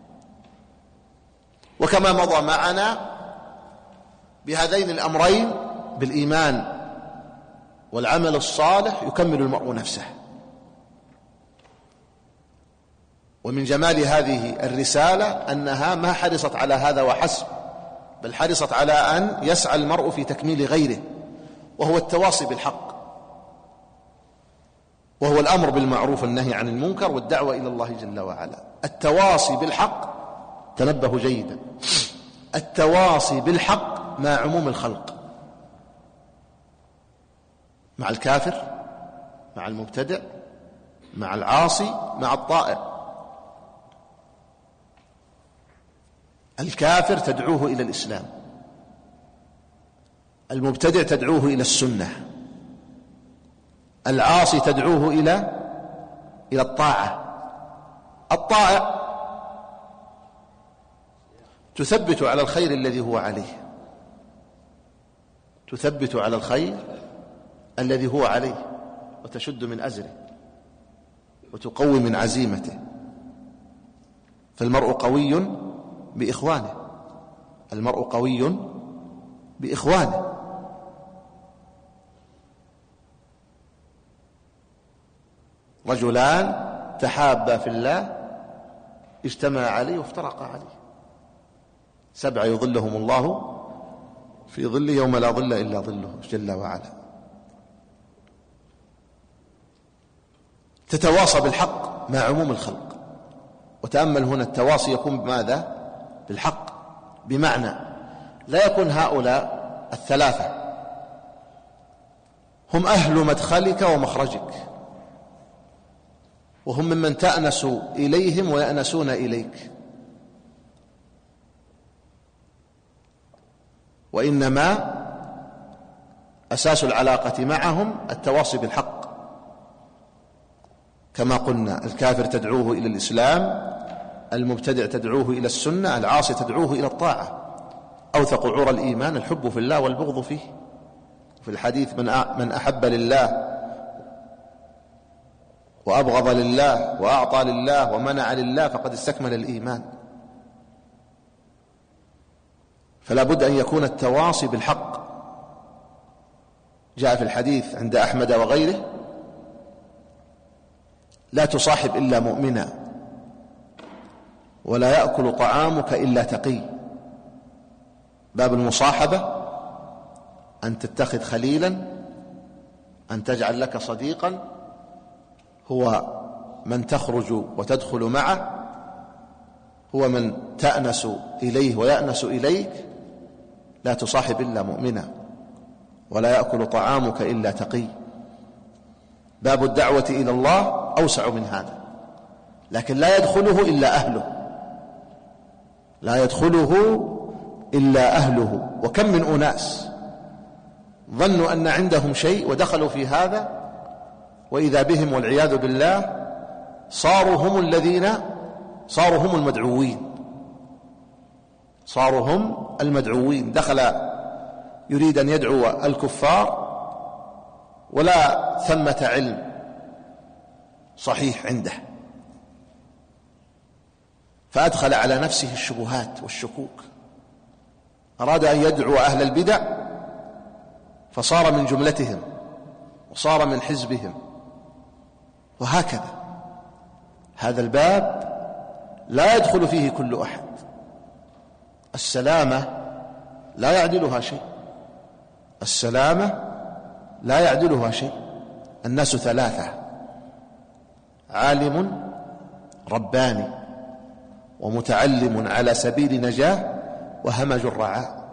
وكما مضى معنا بهذين الأمرين بالإيمان والعمل الصالح يكمل المرء نفسه. ومن جمال هذه الرسالة أنها ما حرصت على هذا وحسب، بل حرصت على أن يسعى المرء في تكميل غيره، وهو التواصي بالحق، وهو الأمر بالمعروف والنهي عن المنكر والدعوة إلى الله جل وعلا. التواصي بالحق، تنبهوا جيدا، التواصي بالحق مع عموم الخلق، مع الكافر، مع المبتدع، مع العاصي، مع الطائع. الكافر تدعوه إلى الإسلام، المبتدع تدعوه إلى السنة، العاصي تدعوه إلى الطاعة. الطائع تثبت على الخير الذي هو عليه، تثبت على الخير الذي هو عليه وتشد من أزره. وتقوي من عزيمته. فالمرء قوي بإخوانه، المرء قوي بإخوانه. رجلان تحابا في الله اجتمعا عليه وافترقا عليه، 7 يظلهم الله في ظله يوم لا ظل إلا ظله جل وعلا. تتواصى بالحق مع عموم الخلق. وتأمل هنا التواصي يكون بماذا؟ بالحق، بمعنى لا يكون هؤلاء الثلاثة هم أهل مدخلك ومخرجك، وهم ممن تأنس إليهم ويأنسون إليك، وإنما أساس العلاقة معهم التواصي بالحق. كما قلنا الكافر تدعوه إلى الإسلام، المبتدع تدعوه إلى السنة، العاصي تدعوه إلى الطاعة. أوثق عرى الإيمان الحب في الله والبغض فيه. في الحديث من أحب لله وأبغض لله وأعطى لله ومنع لله فقد استكمل الإيمان. فلا بد أن يكون التواصي بالحق. جاء في الحديث عند أحمد وغيره: لا تصاحب إلا مؤمنا، ولا يأكل طعامك إلا تقي. باب المصاحبة أن تتخذ خليلا، أن تجعل لك صديقا هو من تخرج وتدخل معه، هو من تأنس إليه ويأنس إليك. لا تصاحب إلا مؤمنا، ولا يأكل طعامك إلا تقي. باب الدعوة إلى الله أوسع من هذا، لكن لا يدخله إلا أهله، لا يدخله إلا أهله. وكم من أناس ظنوا أن عندهم شيء ودخلوا في هذا، وإذا بهم والعياذ بالله صاروا هم المدعوين، صاروا هم المدعوين. دخل يريد أن يدعو الكفار ولا ثمة علم صحيح عنده، فأدخل على نفسه الشبهات والشكوك. أراد أن يدعو أهل البدع فصار من جملتهم وصار من حزبهم، وهكذا. هذا الباب لا يدخل فيه كل أحد. السلامة لا يعدلها شيء، السلامة لا يعدلها شيء. الناس 3: عالم رباني، ومتعلم على سبيل نجاة، وهمج الرعاء.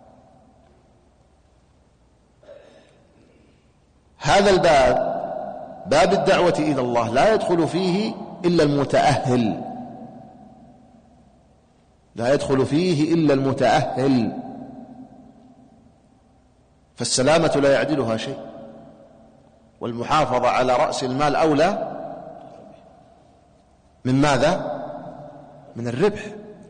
هذا الباب، باب الدعوة إلى الله، لا يدخل فيه إلا المتأهل، لا يدخل فيه إلا المتأهل. فالسلامة لا يعدلها شيء، والمحافظة على رأس المال أولى من ماذا؟ من الربح.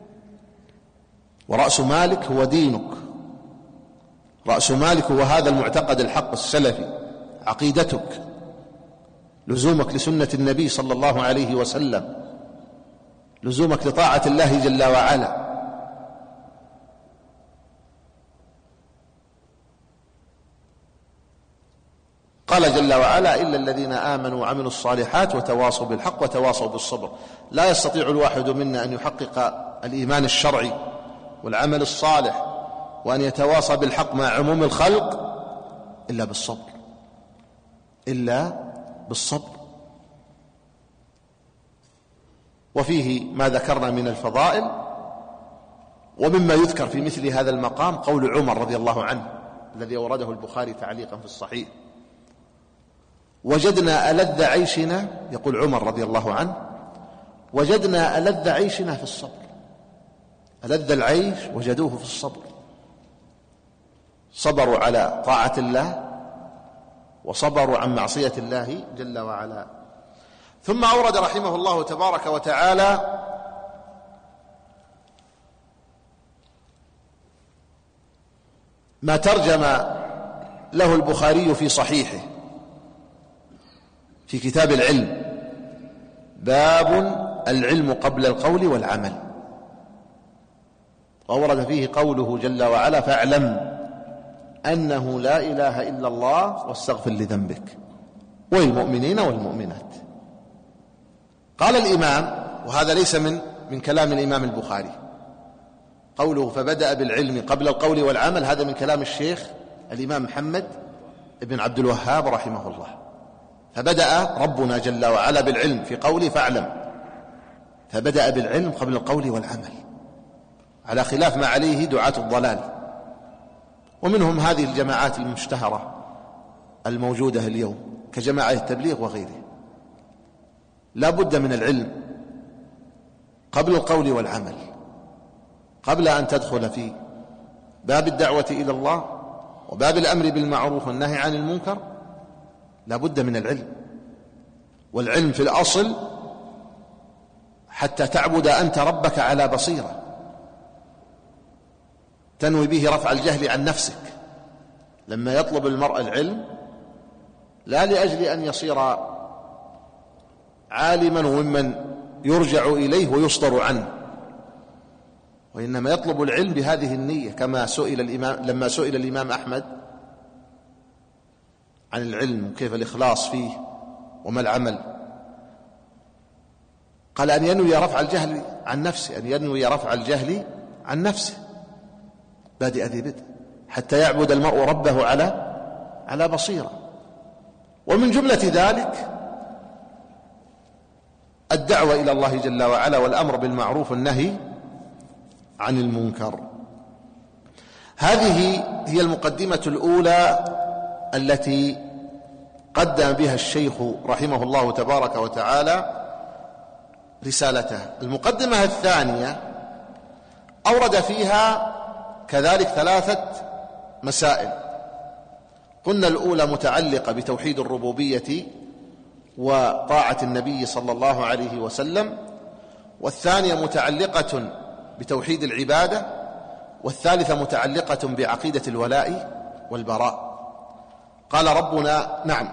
ورأس مالك هو دينك، رأس مالك هو هذا المعتقد الحق السلفي، عقيدتك، لزومك لسنة النبي صلى الله عليه وسلم، لزومك لطاعة الله جل وعلا. قال جل وعلا: إلا الذين آمنوا وعملوا الصالحات وتواصوا بالحق وتواصوا بالصبر. لا يستطيع الواحد منا أن يحقق الإيمان الشرعي والعمل الصالح وأن يتواصى بالحق مع عموم الخلق إلا بالصبر، إلا بالصبر. وفيه ما ذكرنا من الفضائل. ومما يذكر في مثل هذا المقام قول عمر رضي الله عنه الذي أورده البخاري تعليقا في الصحيح: وجدنا ألذ عيشنا، يقول عمر رضي الله عنه، وجدنا ألذ عيشنا في الصبر. ألذ العيش وجدوه في الصبر، صبروا على طاعة الله وصبروا عن معصية الله جل وعلا. ثم أورد رحمه الله تبارك وتعالى ما ترجم له البخاري في صحيحه في كتاب العلم باب العلم قبل القول والعمل، وورد فيه قوله جل وعلا: فاعلم أنه لا إله إلا الله واستغفر لذنبك والمؤمنين والمؤمنات. قال الإمام، وهذا ليس من كلام الإمام البخاري، قوله فبدأ بالعلم قبل القول والعمل، هذا من كلام الشيخ الإمام محمد بن عبد الوهاب رحمه الله. فبدأ ربنا جل وعلا بالعلم في قوله فاعلم، فبدأ بالعلم قبل القول والعمل، على خلاف ما عليه دعاة الضلال، ومنهم هذه الجماعات المشتهرة الموجودة اليوم كجماعة التبليغ وغيره. لا بد من العلم قبل القول والعمل، قبل أن تدخل في باب الدعوة إلى الله وباب الأمر بالمعروف والنهي عن المنكر. لا بد من العلم، والعلم في الأصل حتى تعبد أنت ربك على بصيرة، تنوي به رفع الجهل عن نفسك. لما يطلب المرء العلم لا لأجل أن يصير عالما وممن يرجع إليه ويصدر عنه، وإنما يطلب العلم بهذه النية، كما لما سئل الإمام أحمد عن العلم وكيف الإخلاص فيه وما العمل، قال أن ينوي رفع الجهل عن نفسه، أن ينوي رفع الجهل عن نفسه بادئ ذي بدء، حتى يعبد المرء ربه على بصيرة. ومن جملة ذلك الدعوة إلى الله جل وعلا والأمر بالمعروف والنهي عن المنكر. هذه هي المقدمة الأولى التي قدم بها الشيخ رحمه الله تبارك وتعالى رسالته. المقدمة الثانية أورد فيها كذلك 3 مسائل. قلنا الأولى متعلقة بتوحيد الربوبية وطاعة النبي صلى الله عليه وسلم، والثانية متعلقة بتوحيد العبادة، والثالثة متعلقة بعقيدة الولاء والبراء. قال ربنا نعم.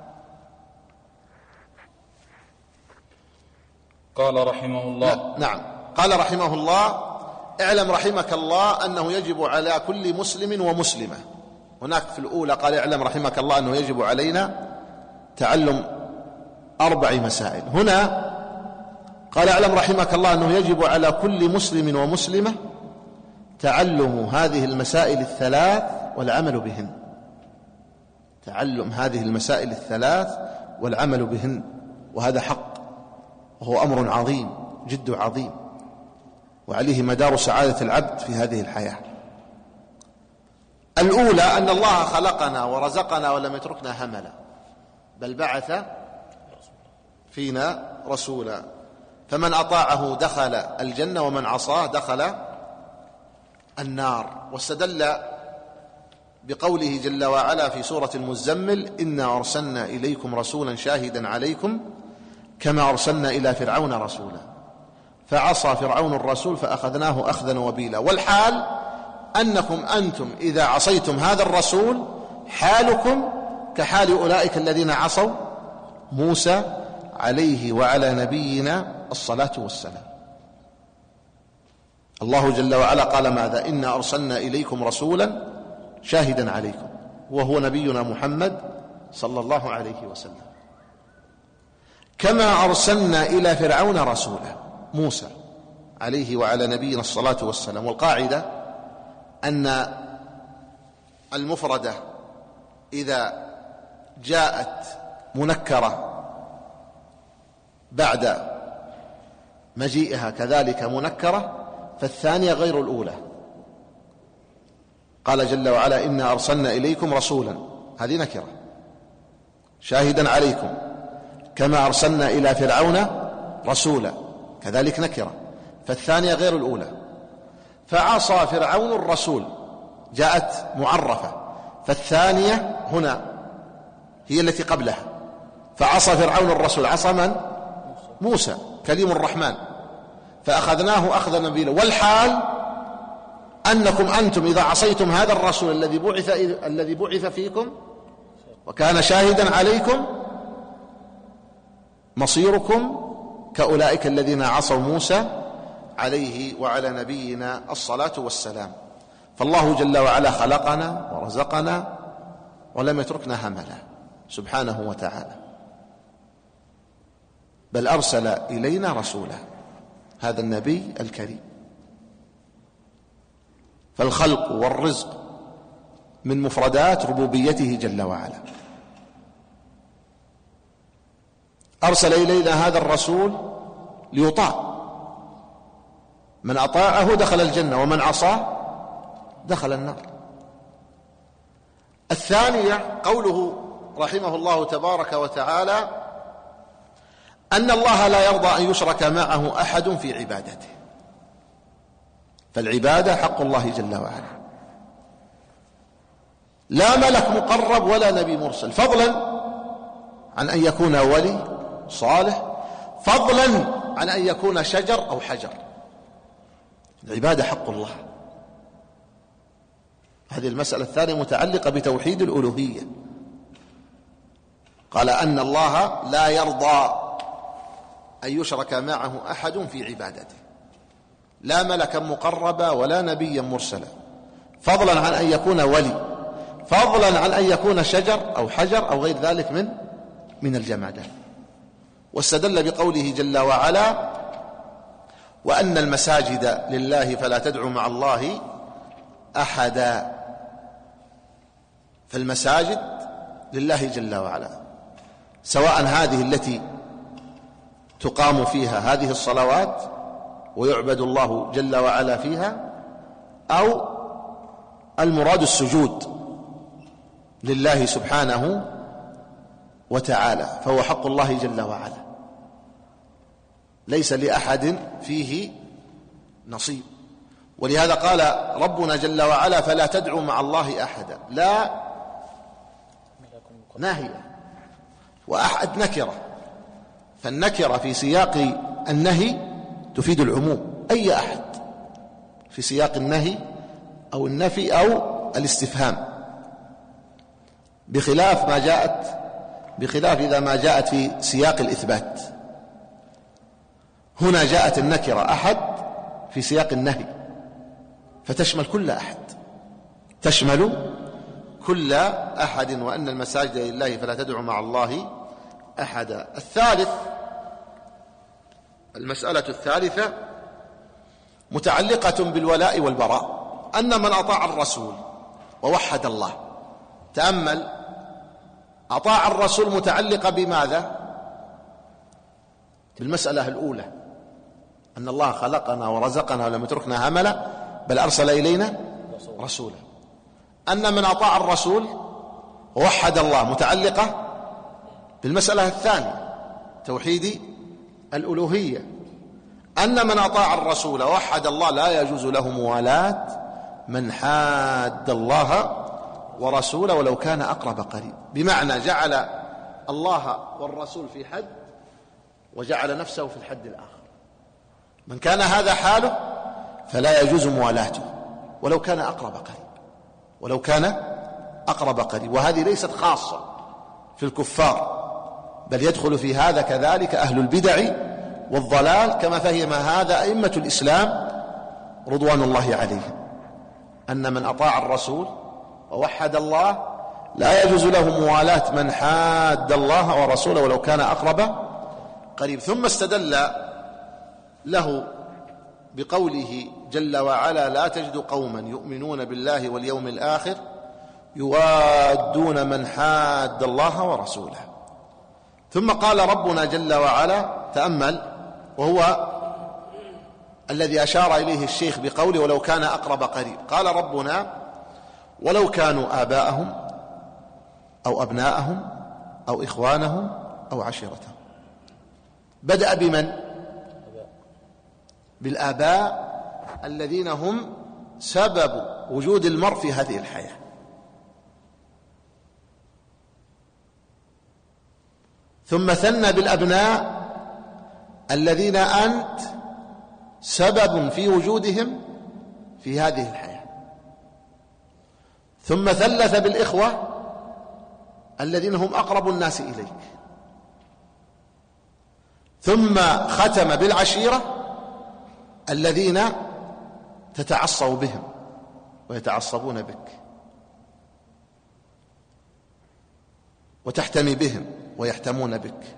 قال رحمه الله نعم، قال رحمه الله: اعلم رحمك الله أنه يجب على كل مسلم ومسلمة. هناك في الأولى قال اعلم رحمك الله أنه يجب علينا تعلم 4 مسائل، هنا قال اعلم رحمك الله أنه يجب على كل مسلم ومسلمة تعلم هذه المسائل ال3 والعمل بهن. تعلم هذه المسائل ال3 والعمل بهن، وهذا حق، وهو أمر عظيم جد عظيم، وعليه مدار سعادة العبد في هذه الحياة. الأولى أن الله خلقنا ورزقنا ولم يتركنا هملا، بل بعث فينا رسولا، فمن أطاعه دخل الجنة ومن عصاه دخل النار. واستدل بقوله جل وعلا في سورة المزمل: إنا أرسلنا إليكم رسولا شاهدا عليكم كما أرسلنا إلى فرعون رسولا فعصى فرعون الرسول فأخذناه أخذا وبيلا. والحال أنكم أنتم إذا عصيتم هذا الرسول حالكم كحال أولئك الذين عصوا موسى عليه وعلى نبينا الصلاة والسلام. الله جل وعلا قال ماذا؟ إنا أرسلنا إليكم رسولا شاهدا عليكم، وهو نبينا محمد صلى الله عليه وسلم، كما أرسلنا إلى فرعون رسولا موسى عليه وعلى نبينا الصلاة والسلام. والقاعدة أن المفردة إذا جاءت منكرة بعد مجيئها كذلك منكرة فالثانية غير الأولى. قال جل وعلا: إنا أرسلنا إليكم رسولا، هذه نكرة، شاهدا عليكم، كما أرسلنا إلى فرعون رسولا، كذلك نكرة، فالثانية غير الأولى. فعصى فرعون الرسول جاءت معرفة، فالثانية هنا هي التي قبلها. فعصى فرعون الرسول، عصى من؟ موسى كليم الرحمن، فأخذناه أخذا نبيلا. والحال أنكم أنتم إذا عصيتم هذا الرسول الذي بعث فيكم وكان شاهدا عليكم مصيركم كأولئك الذين عصوا موسى عليه وعلى نبينا الصلاة والسلام. فالله جل وعلا خلقنا ورزقنا ولم يتركنا هملا سبحانه وتعالى، بل أرسل إلينا رسولا، هذا النبي الكريم. فالخلق والرزق من مفردات ربوبيته جل وعلا. أرسل إلينا هذا الرسول ليطاع، من أطاعه دخل الجنة ومن عصاه دخل النار. الثانية قوله رحمه الله تبارك وتعالى أن الله لا يرضى أن يشرك معه أحد في عبادته، فالعبادة حق الله جل وعلا، لا ملك مقرب ولا نبي مرسل، فضلا عن أن يكون ولي صالح، فضلا عن أن يكون شجر أو حجر. العبادة حق الله. هذه المسألة الثانية متعلقة بتوحيد الألوهية. قال أن الله لا يرضى أن يشرك معه أحد في عبادته، لا ملكا مقربا ولا نبيا مرسلا، فضلا عن أن يكون ولي، فضلا عن أن يكون شجر أو حجر أو غير ذلك من الجمادات. واستدل بقوله جل وعلا وأن المساجد لله فلا تدعوا مع الله أحدا. فالمساجد لله جل وعلا، سواء هذه التي تقام فيها هذه الصلوات ويعبد الله جل وعلا فيها، أو المراد السجود لله سبحانه وتعالى، فهو حق الله جل وعلا، ليس لأحد فيه نصيب. ولهذا قال ربنا جل وعلا فلا تدعوا مع الله أحدا، لا ناهية وأحد نكرة، فالنكرة في سياق النهي تفيد العموم، أي أحد في سياق النهي أو النفي أو الاستفهام، بخلاف إذا ما جاءت في سياق الإثبات. هنا جاءت النكرة أحد في سياق النهي فتشمل كل أحد، تشمل كل أحد، وأن المساجد لله فلا تدعوا مع الله أحدا. المسألة الثالثة متعلقة بالولاء والبراء، أن من أطاع الرسول ووحد الله، تأمل، أطاع الرسول متعلقة بماذا؟ بالمسألة الأولى، أن الله خلقنا ورزقنا ولم يتركنا هملا، بل أرسل إلينا رسولا. أن من أطاع الرسول ووحد الله متعلقة بالمسألة الثانية، توحيد الألوهية. أن من أطاع الرسول ووحد الله لا يجوز له موالاة من حاد الله ورسوله ولو كان أقرب قريب، بمعنى جعل الله والرسول في حد وجعل نفسه في الحد الآخر. من كان هذا حاله فلا يجوز موالاته ولو كان أقرب قريب، وهذه ليست خاصة في الكفار، بل يدخل في هذا كذلك أهل البدع والضلال، كما فهم هذا أئمة الإسلام رضوان الله عليهم، أن من أطاع الرسول ووحد الله لا يجوز له موالاة من حاد الله ورسوله ولو كان أقرب قريب. ثم استدل له بقوله جل وعلا لا تجد قوما يؤمنون بالله واليوم الآخر يوادون من حاد الله ورسوله. ثم قال ربنا جل وعلا، تأمل، وهو الذي أشار إليه الشيخ بقوله ولو كان أقرب قريب، قال ربنا ولو كانوا آباءهم أو أبناءهم أو إخوانهم أو عشيرتهم. بدأ بمن؟ بالآباء الذين هم سبب وجود المرء في هذه الحياة. ثم ثنى بالأبناء الذين أنت سبب في وجودهم في هذه الحياة. ثم ثلث بالإخوة الذين هم أقرب الناس إليك. ثم ختم بالعشيرة الذين تتعصب بهم ويتعصبون بك وتحتمي بهم ويحتمون بك.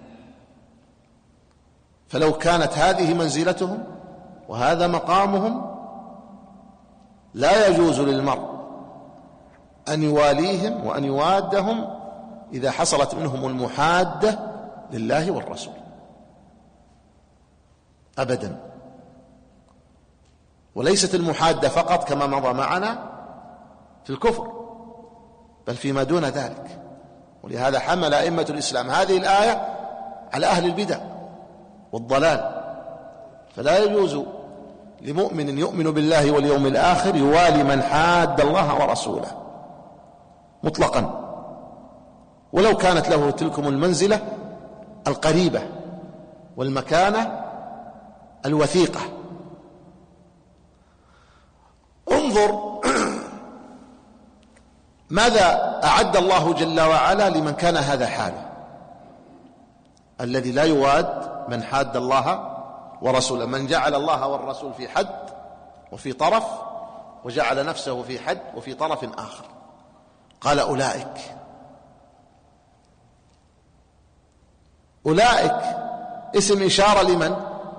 فلو كانت هذه منزلتهم وهذا مقامهم لا يجوز للمرء أن يواليهم وأن يوادهم إذا حصلت منهم المحادة لله والرسول أبدا. وليست المحادة فقط كما مضى معنا في الكفر، بل فيما دون ذلك. ولهذا حمل أئمة الإسلام هذه الآية على أهل البدع والضلال. فلا يجوز لمؤمن يؤمن بالله واليوم الآخر يوالي من حاد الله ورسوله مطلقا، ولو كانت له تلكم المنزلة القريبة والمكانة الوثيقة. انظر ماذا أعد الله جل وعلا لمن كان هذا حاله، الذي لا يواد من حاد الله ورسوله، من جعل الله والرسول في حد وفي طرف، وجعل نفسه في حد وفي طرف آخر. قال أولئك اسم إشارة لمن؟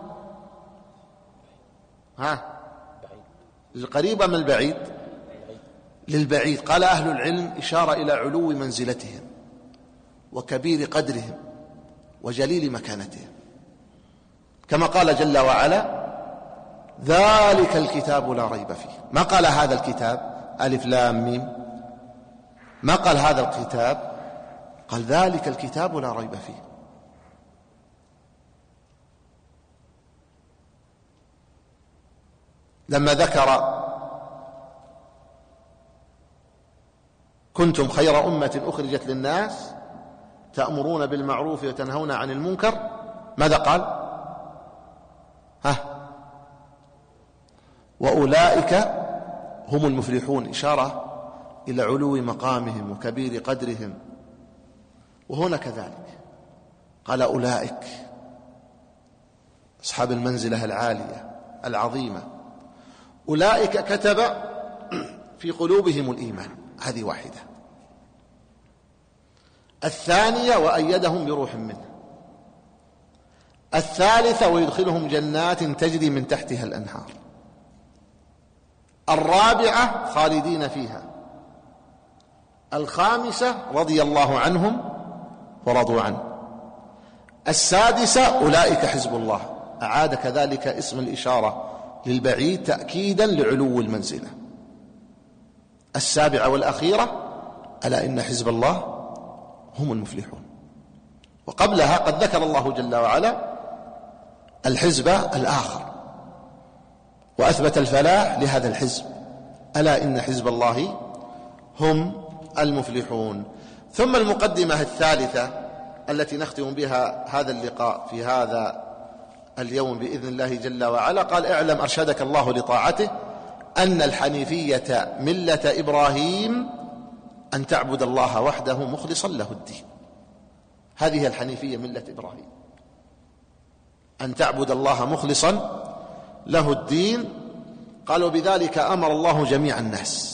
للقريب من البعيد؟ للبعيد. قال أهل العلم إشارة إلى علو منزلتهم وكبير قدرهم وجليل مكانتهم، كما قال جل وعلا ذلك الكتاب لا ريب فيه. ما قال هذا الكتاب ألف لام ميم، ما قال هذا الكتاب، قال ذلك الكتاب لا ريب فيه. لما ذكر كنتم خير أمة أخرجت للناس تأمرون بالمعروف وتنهون عن المنكر، ماذا قال؟ وأولئك هم المفلحون، إشارة إلى علو مقامهم وكبير قدرهم. وهنا كذلك قال أولئك أصحاب المنزلة العالية العظيمة، أولئك كتب في قلوبهم الإيمان. هذه واحدة. الثانية وأيدهم بروح منه. الثالثة ويدخلهم جنات تجري من تحتها الأنهار. الرابعة خالدين فيها. الخامسة رضي الله عنهم ورضوا عنه. السادسة أولئك حزب الله. أعاد كذلك اسم الإشارة للبعيد تأكيدا لعلو المنزلة. السابعة والأخيرة ألا إن حزب الله هم المفلحون. وقبلها قد ذكر الله جل وعلا الحزب الآخر وأثبت الفلاح لهذا الحزب، ألا إن حزب الله هم المفلحون. ثم المقدمة الثالثة التي نختم بها هذا اللقاء في هذا اليوم بإذن الله جل وعلا، قال اعلم أرشدك الله لطاعته أن الحنيفية ملة إبراهيم أن تعبد الله وحده مخلصا له الدين. هذه الحنيفية ملة إبراهيم، أن تعبد الله مخلصا له الدين. قالوا بذلك أمر الله جميع الناس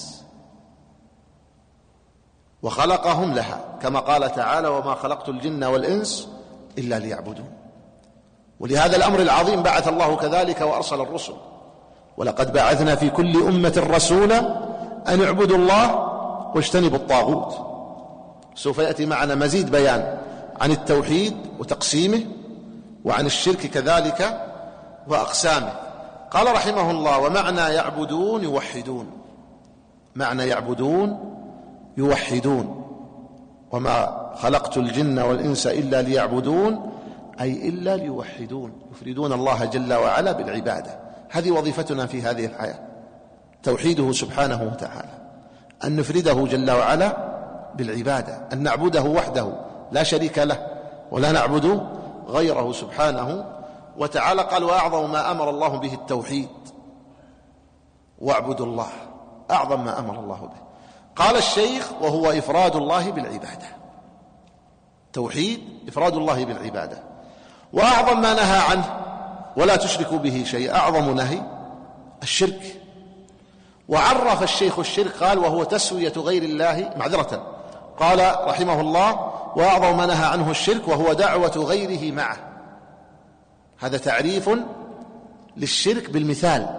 وخلقهم لها، كما قال تعالى وما خلقت الجن والإنس إلا ليعبدون. ولهذا الأمر العظيم بعث الله كذلك وأرسل الرسل، ولقد بعثنا في كل أمة رسولا أن اعبدوا الله واجتنبوا الطاغوت. سوف يأتي معنا مزيد بيان عن التوحيد وتقسيمه وعن الشرك كذلك وأقسامه. قال رحمه الله ومعنى يعبدون يوحدون. معنى يعبدون يوحدون. وما خلقت الجن والإنس إلا ليعبدون، أي إلا ليوحدون، يفردون الله جل وعلا بالعبادة. هذه وظيفتنا في هذه الحياة، توحيده سبحانه وتعالى، أن نفرده جل وعلا بالعبادة، أن نعبده وحده لا شريك له ولا نعبد غيره سبحانه وتعالى. قال وأعظم ما أمر الله به التوحيد، واعبدوا الله، أعظم ما أمر الله به. قال الشيخ وهو إفراد الله بالعبادة. توحيد إفراد الله بالعبادة. وأعظم ما نهى عنه ولا تشركوا به شيء، أعظم نهي الشرك. وعرف الشيخ الشرك قال وهو تسوية غير الله، معذرة، قال رحمه الله وأعظم ما نهى عنه الشرك وهو دعوة غيره معه. هذا تعريف للشرك بالمثال،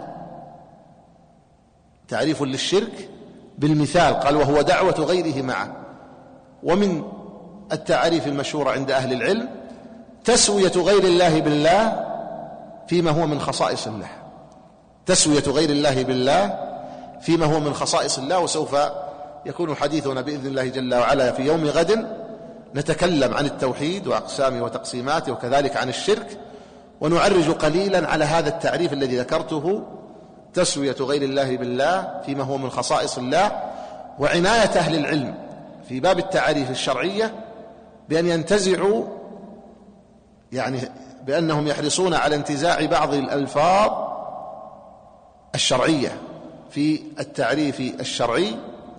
تعريف للشرك بالمثال، قال وهو دعوة غيره معه. ومن التعريف المشهورة عند أهل العلم تسوية غير الله بالله فيما هو من خصائص الله، تسوية غير الله بالله فيما هو من خصائص الله. وسوف يكون حديثنا بإذن الله جل وعلا في يوم غد نتكلم عن التوحيد وأقسامه وتقسيماته، وكذلك عن الشرك، ونعرج قليلا على هذا التعريف الذي ذكرته، تسوية غير الله بالله فيما هو من خصائص الله. وعناية أهل العلم في باب التعاريف الشرعية بأن ينتزعوا، يعني بأنهم يحرصون على انتزاع بعض الألفاظ الشرعية في التعريف الشرعي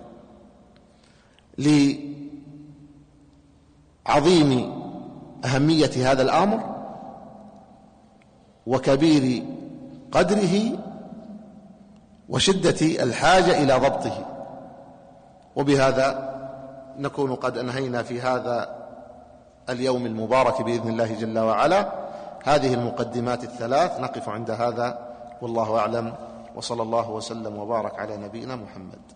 لعظيم أهمية هذا الأمر وكبير قدره وشدة الحاجة إلى ضبطه. وبهذا نكون قد أنهينا في هذا اليوم المبارك بإذن الله جل وعلا هذه المقدمات الثلاث. نقف عند هذا والله أعلم، وصلى الله وسلم وبارك على نبينا محمد.